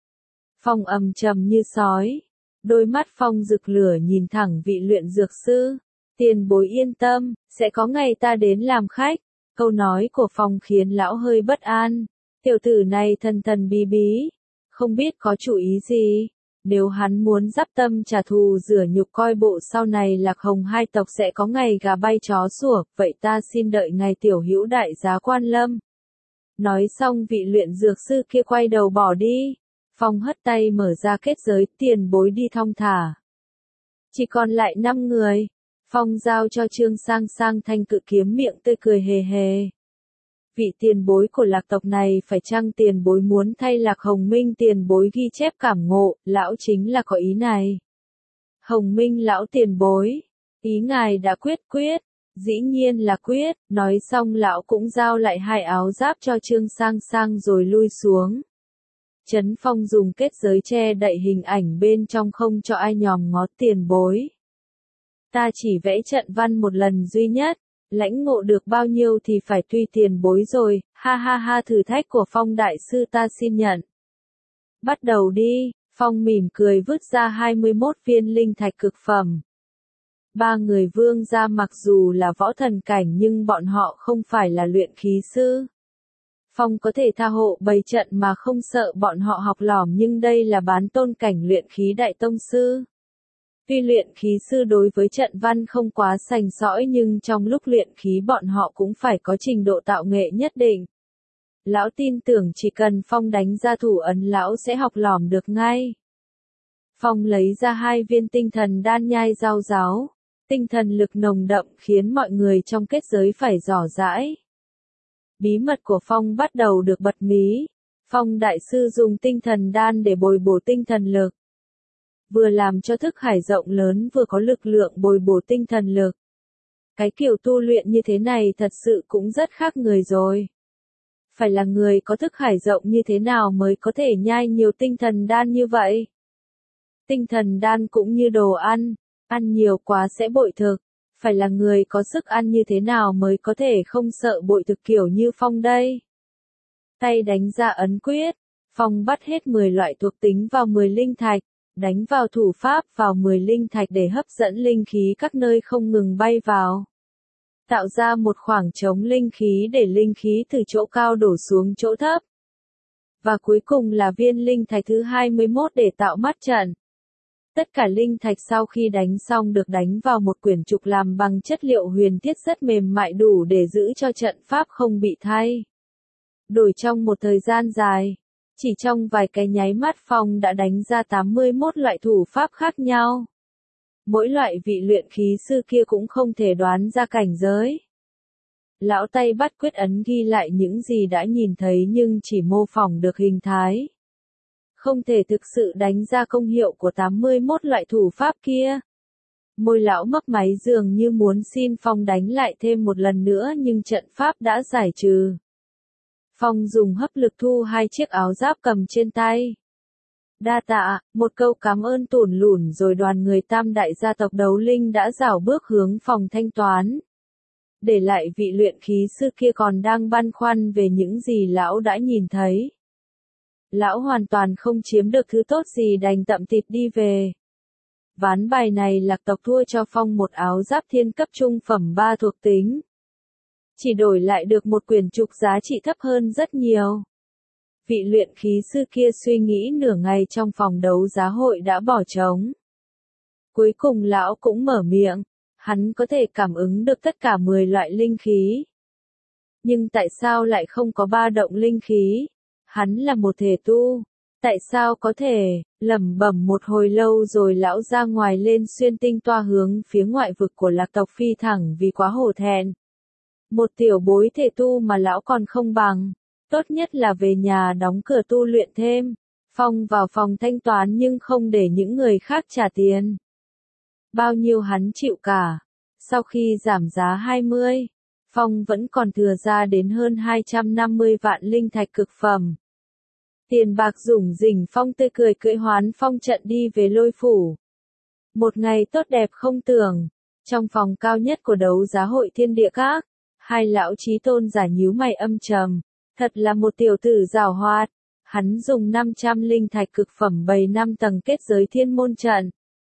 Phong ầm trầm như sói. Đôi mắt Phong rực lửa nhìn thẳng vị luyện dược sư. Tiền bối yên tâm, sẽ có ngày ta đến làm khách. Câu nói của Phong khiến lão hơi bất an. Tiểu tử này thần thần bí bí, không biết có chủ ý gì. Nếu hắn muốn dắp tâm trả thù rửa nhục coi bộ sau này Lạc Hồng hai tộc sẽ có ngày gà bay chó sủa, vậy ta xin đợi ngày tiểu hữu đại giá quan lâm. Nói xong vị luyện dược sư kia quay đầu bỏ đi. Phong hất tay mở ra kết giới, tiền bối đi thong thả. Chỉ còn lại năm người. Phong giao cho Trương Sang Sang thanh cự kiếm, miệng tươi cười hề hề. Vị tiền bối của lạc tộc này phải chăng tiền bối muốn thay Lạc Hồng Minh tiền bối ghi chép cảm ngộ, lão chính là có ý này. Hồng Minh lão tiền bối, ý ngài đã quyết quyết, dĩ nhiên là quyết, nói xong lão cũng giao lại hai áo giáp cho Trương Sang Sang rồi lui xuống. Trấn Phong dùng kết giới che đậy hình ảnh bên trong không cho ai nhòm ngó tiền bối. Ta chỉ vẽ trận văn một lần duy nhất, lãnh ngộ được bao nhiêu thì phải tùy tiền bối rồi, ha ha ha thử thách của Phong đại sư ta xin nhận. Bắt đầu đi, Phong mỉm cười vứt ra hai mươi mốt viên linh thạch cực phẩm. Ba người vương gia mặc dù là võ thần cảnh nhưng bọn họ không phải là luyện khí sư. Phong có thể tha hộ bày trận mà không sợ bọn họ học lỏm nhưng đây là bán tôn cảnh luyện khí đại tông sư. Tuy luyện khí sư đối với trận văn không quá sành sỏi nhưng trong lúc luyện khí bọn họ cũng phải có trình độ tạo nghệ nhất định. Lão tin tưởng chỉ cần Phong đánh ra thủ ấn lão sẽ học lỏm được ngay. Phong lấy ra hai viên tinh thần đan nhai rau ráo. Tinh thần lực nồng đậm khiến mọi người trong kết giới phải dò dãi. Bí mật của Phong bắt đầu được bật mí. Phong đại sư dùng tinh thần đan để bồi bổ tinh thần lực. Vừa làm cho thức hải rộng lớn vừa có lực lượng bồi bổ tinh thần lực. Cái kiểu tu luyện như thế này thật sự cũng rất khác người rồi. Phải là người có thức hải rộng như thế nào mới có thể nhai nhiều tinh thần đan như vậy? Tinh thần đan cũng như đồ ăn, ăn nhiều quá sẽ bội thực. Phải là người có sức ăn như thế nào mới có thể không sợ bội thực kiểu như Phong đây? Tay đánh ra ấn quyết, Phong bắt hết mười loại thuộc tính vào mười linh thạch. Đánh vào thủ pháp vào mười linh thạch để hấp dẫn linh khí các nơi không ngừng bay vào. Tạo ra một khoảng trống linh khí để linh khí từ chỗ cao đổ xuống chỗ thấp. Và cuối cùng là viên linh thạch thứ hai mươi mốt để tạo mắt trận. Tất cả linh thạch sau khi đánh xong được đánh vào một quyển trục làm bằng chất liệu huyền thiết rất mềm mại đủ để giữ cho trận pháp không bị thay đổi trong một thời gian dài. Chỉ trong vài cái nháy mắt Phong đã đánh ra tám mươi mốt loại thủ pháp khác nhau. Mỗi loại vị luyện khí sư kia cũng không thể đoán ra cảnh giới. Lão tay bắt quyết ấn ghi lại những gì đã nhìn thấy nhưng chỉ mô phỏng được hình thái. Không thể thực sự đánh ra công hiệu của tám mươi mốt loại thủ pháp kia. Môi lão mấp máy dường như muốn xin Phong đánh lại thêm một lần nữa nhưng trận pháp đã giải trừ. Phong dùng hấp lực thu hai chiếc áo giáp cầm trên tay. Đa tạ, một câu cảm ơn tủn lủn rồi đoàn người tam đại gia tộc đấu linh đã rảo bước hướng phòng thanh toán. Để lại vị luyện khí sư kia còn đang băn khoăn về những gì lão đã nhìn thấy. Lão hoàn toàn không chiếm được thứ tốt gì đành tậm thịt đi về. Ván bài này lạc tộc thua cho Phong một áo giáp thiên cấp trung phẩm ba thuộc tính. Chỉ đổi lại được một quyển trục giá trị thấp hơn rất nhiều. Vị luyện khí sư kia suy nghĩ nửa ngày trong phòng đấu giá hội đã bỏ trống. Cuối cùng lão cũng mở miệng, hắn có thể cảm ứng được tất cả mười loại linh khí. Nhưng tại sao lại không có ba động linh khí? Hắn là một thể tu. Tại sao có thể, lẩm bẩm một hồi lâu rồi lão ra ngoài lên xuyên tinh toa hướng phía ngoại vực của lạc tộc phi thẳng vì quá hổ thẹn. Một tiểu bối thể tu mà lão còn không bằng. Tốt nhất là về nhà đóng cửa tu luyện thêm. Phong vào phòng thanh toán nhưng không để những người khác trả tiền. Bao nhiêu hắn chịu cả. Sau khi giảm giá hai mươi, Phong vẫn còn thừa ra đến hơn hai trăm năm mươi vạn linh thạch cực phẩm. Tiền bạc rủng rỉnh Phong tươi cười cưỡi hoán phong trận đi về Lôi phủ. Một ngày tốt đẹp không tưởng. Trong phòng cao nhất của đấu giá hội Thiên Địa Các, hai lão chí tôn giả nhíu mày âm trầm. Thật là một tiểu tử giàu hoạt. Hắn dùng năm trăm linh thạch cực phẩm bày năm tầng kết giới thiên môn trận.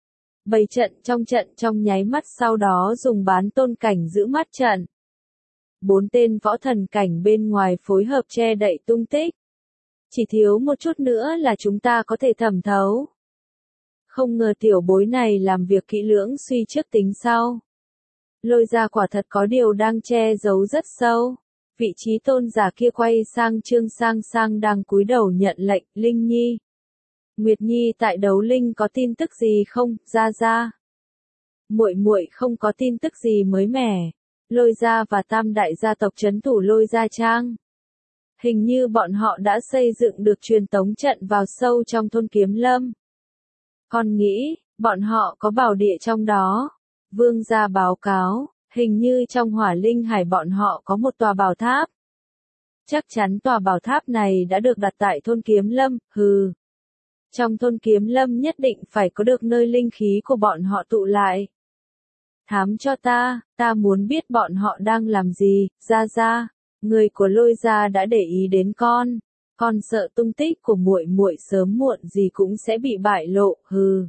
Bày trận trong trận trong nháy mắt sau đó dùng bán tôn cảnh giữ mắt trận. Bốn tên võ thần cảnh bên ngoài phối hợp che đậy tung tích. Chỉ thiếu một chút nữa là chúng ta có thể thẩm thấu. Không ngờ tiểu bối này làm việc kỹ lưỡng suy trước tính sau. Lôi ra quả thật có điều đang che giấu rất sâu. Vị trí tôn giả kia quay sang Trương Sang Sang đang cúi đầu nhận lệnh, Linh Nhi. Nguyệt Nhi tại đấu linh có tin tức gì không, ra ra? Muội muội không có tin tức gì mới mẻ. Lôi gia và tam đại gia tộc trấn thủ Lôi Gia Trang. Hình như bọn họ đã xây dựng được truyền tống trận vào sâu trong thôn Kiếm Lâm. Con nghĩ, bọn họ có bảo địa trong đó. Vương gia báo cáo, hình như trong hỏa linh hải bọn họ có một tòa bảo tháp. Chắc chắn tòa bảo tháp này đã được đặt tại thôn Kiếm Lâm, hừ. Trong thôn Kiếm Lâm nhất định phải có được nơi linh khí của bọn họ tụ lại. Thám cho ta, ta muốn biết bọn họ đang làm gì, ra ra. Người của Lôi gia đã để ý đến con, con sợ tung tích của muội muội sớm muộn gì cũng sẽ bị bại lộ, hừ.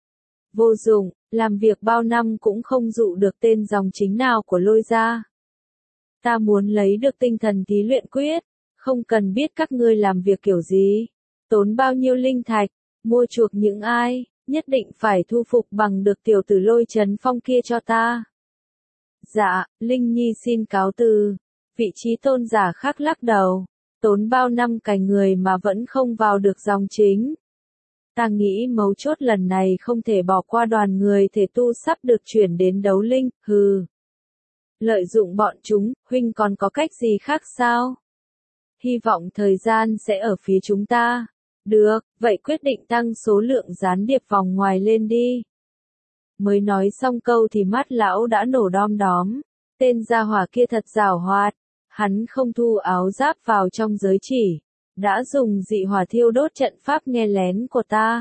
Vô dụng, làm việc bao năm cũng không dụ được tên dòng chính nào của Lôi gia. Ta muốn lấy được tinh thần thí luyện quyết, không cần biết các ngươi làm việc kiểu gì, tốn bao nhiêu linh thạch, mua chuộc những ai, nhất định phải thu phục bằng được tiểu tử Lôi Trấn Phong kia cho ta. Dạ, Linh Nhi xin cáo từ. Vị trí tôn giả khác lắc đầu, tốn bao năm cày người mà vẫn không vào được dòng chính. Ta nghĩ mấu chốt lần này không thể bỏ qua đoàn người thể tu sắp được chuyển đến đấu linh, hừ. Lợi dụng bọn chúng, huynh còn có cách gì khác sao? Hy vọng thời gian sẽ ở phía chúng ta. Được, vậy quyết định tăng số lượng gián điệp vòng ngoài lên đi. Mới nói xong câu thì mắt lão đã nổ đom đóm. Tên gia hỏa kia thật giảo hoạt. Hắn không thu áo giáp vào trong giới chỉ. Đã dùng dị hỏa thiêu đốt trận pháp nghe lén của ta.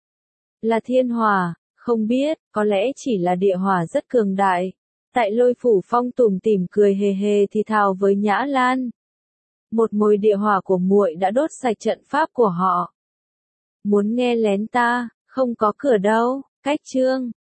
Là thiên hỏa, không biết, có lẽ chỉ là địa hỏa rất cường đại. Tại Lôi Phủ Phong tủm tỉm cười hề hề thì thào với Nhã Lan. Một mồi địa hỏa của muội đã đốt sạch trận pháp của họ. Muốn nghe lén ta, không có cửa đâu, cách chương.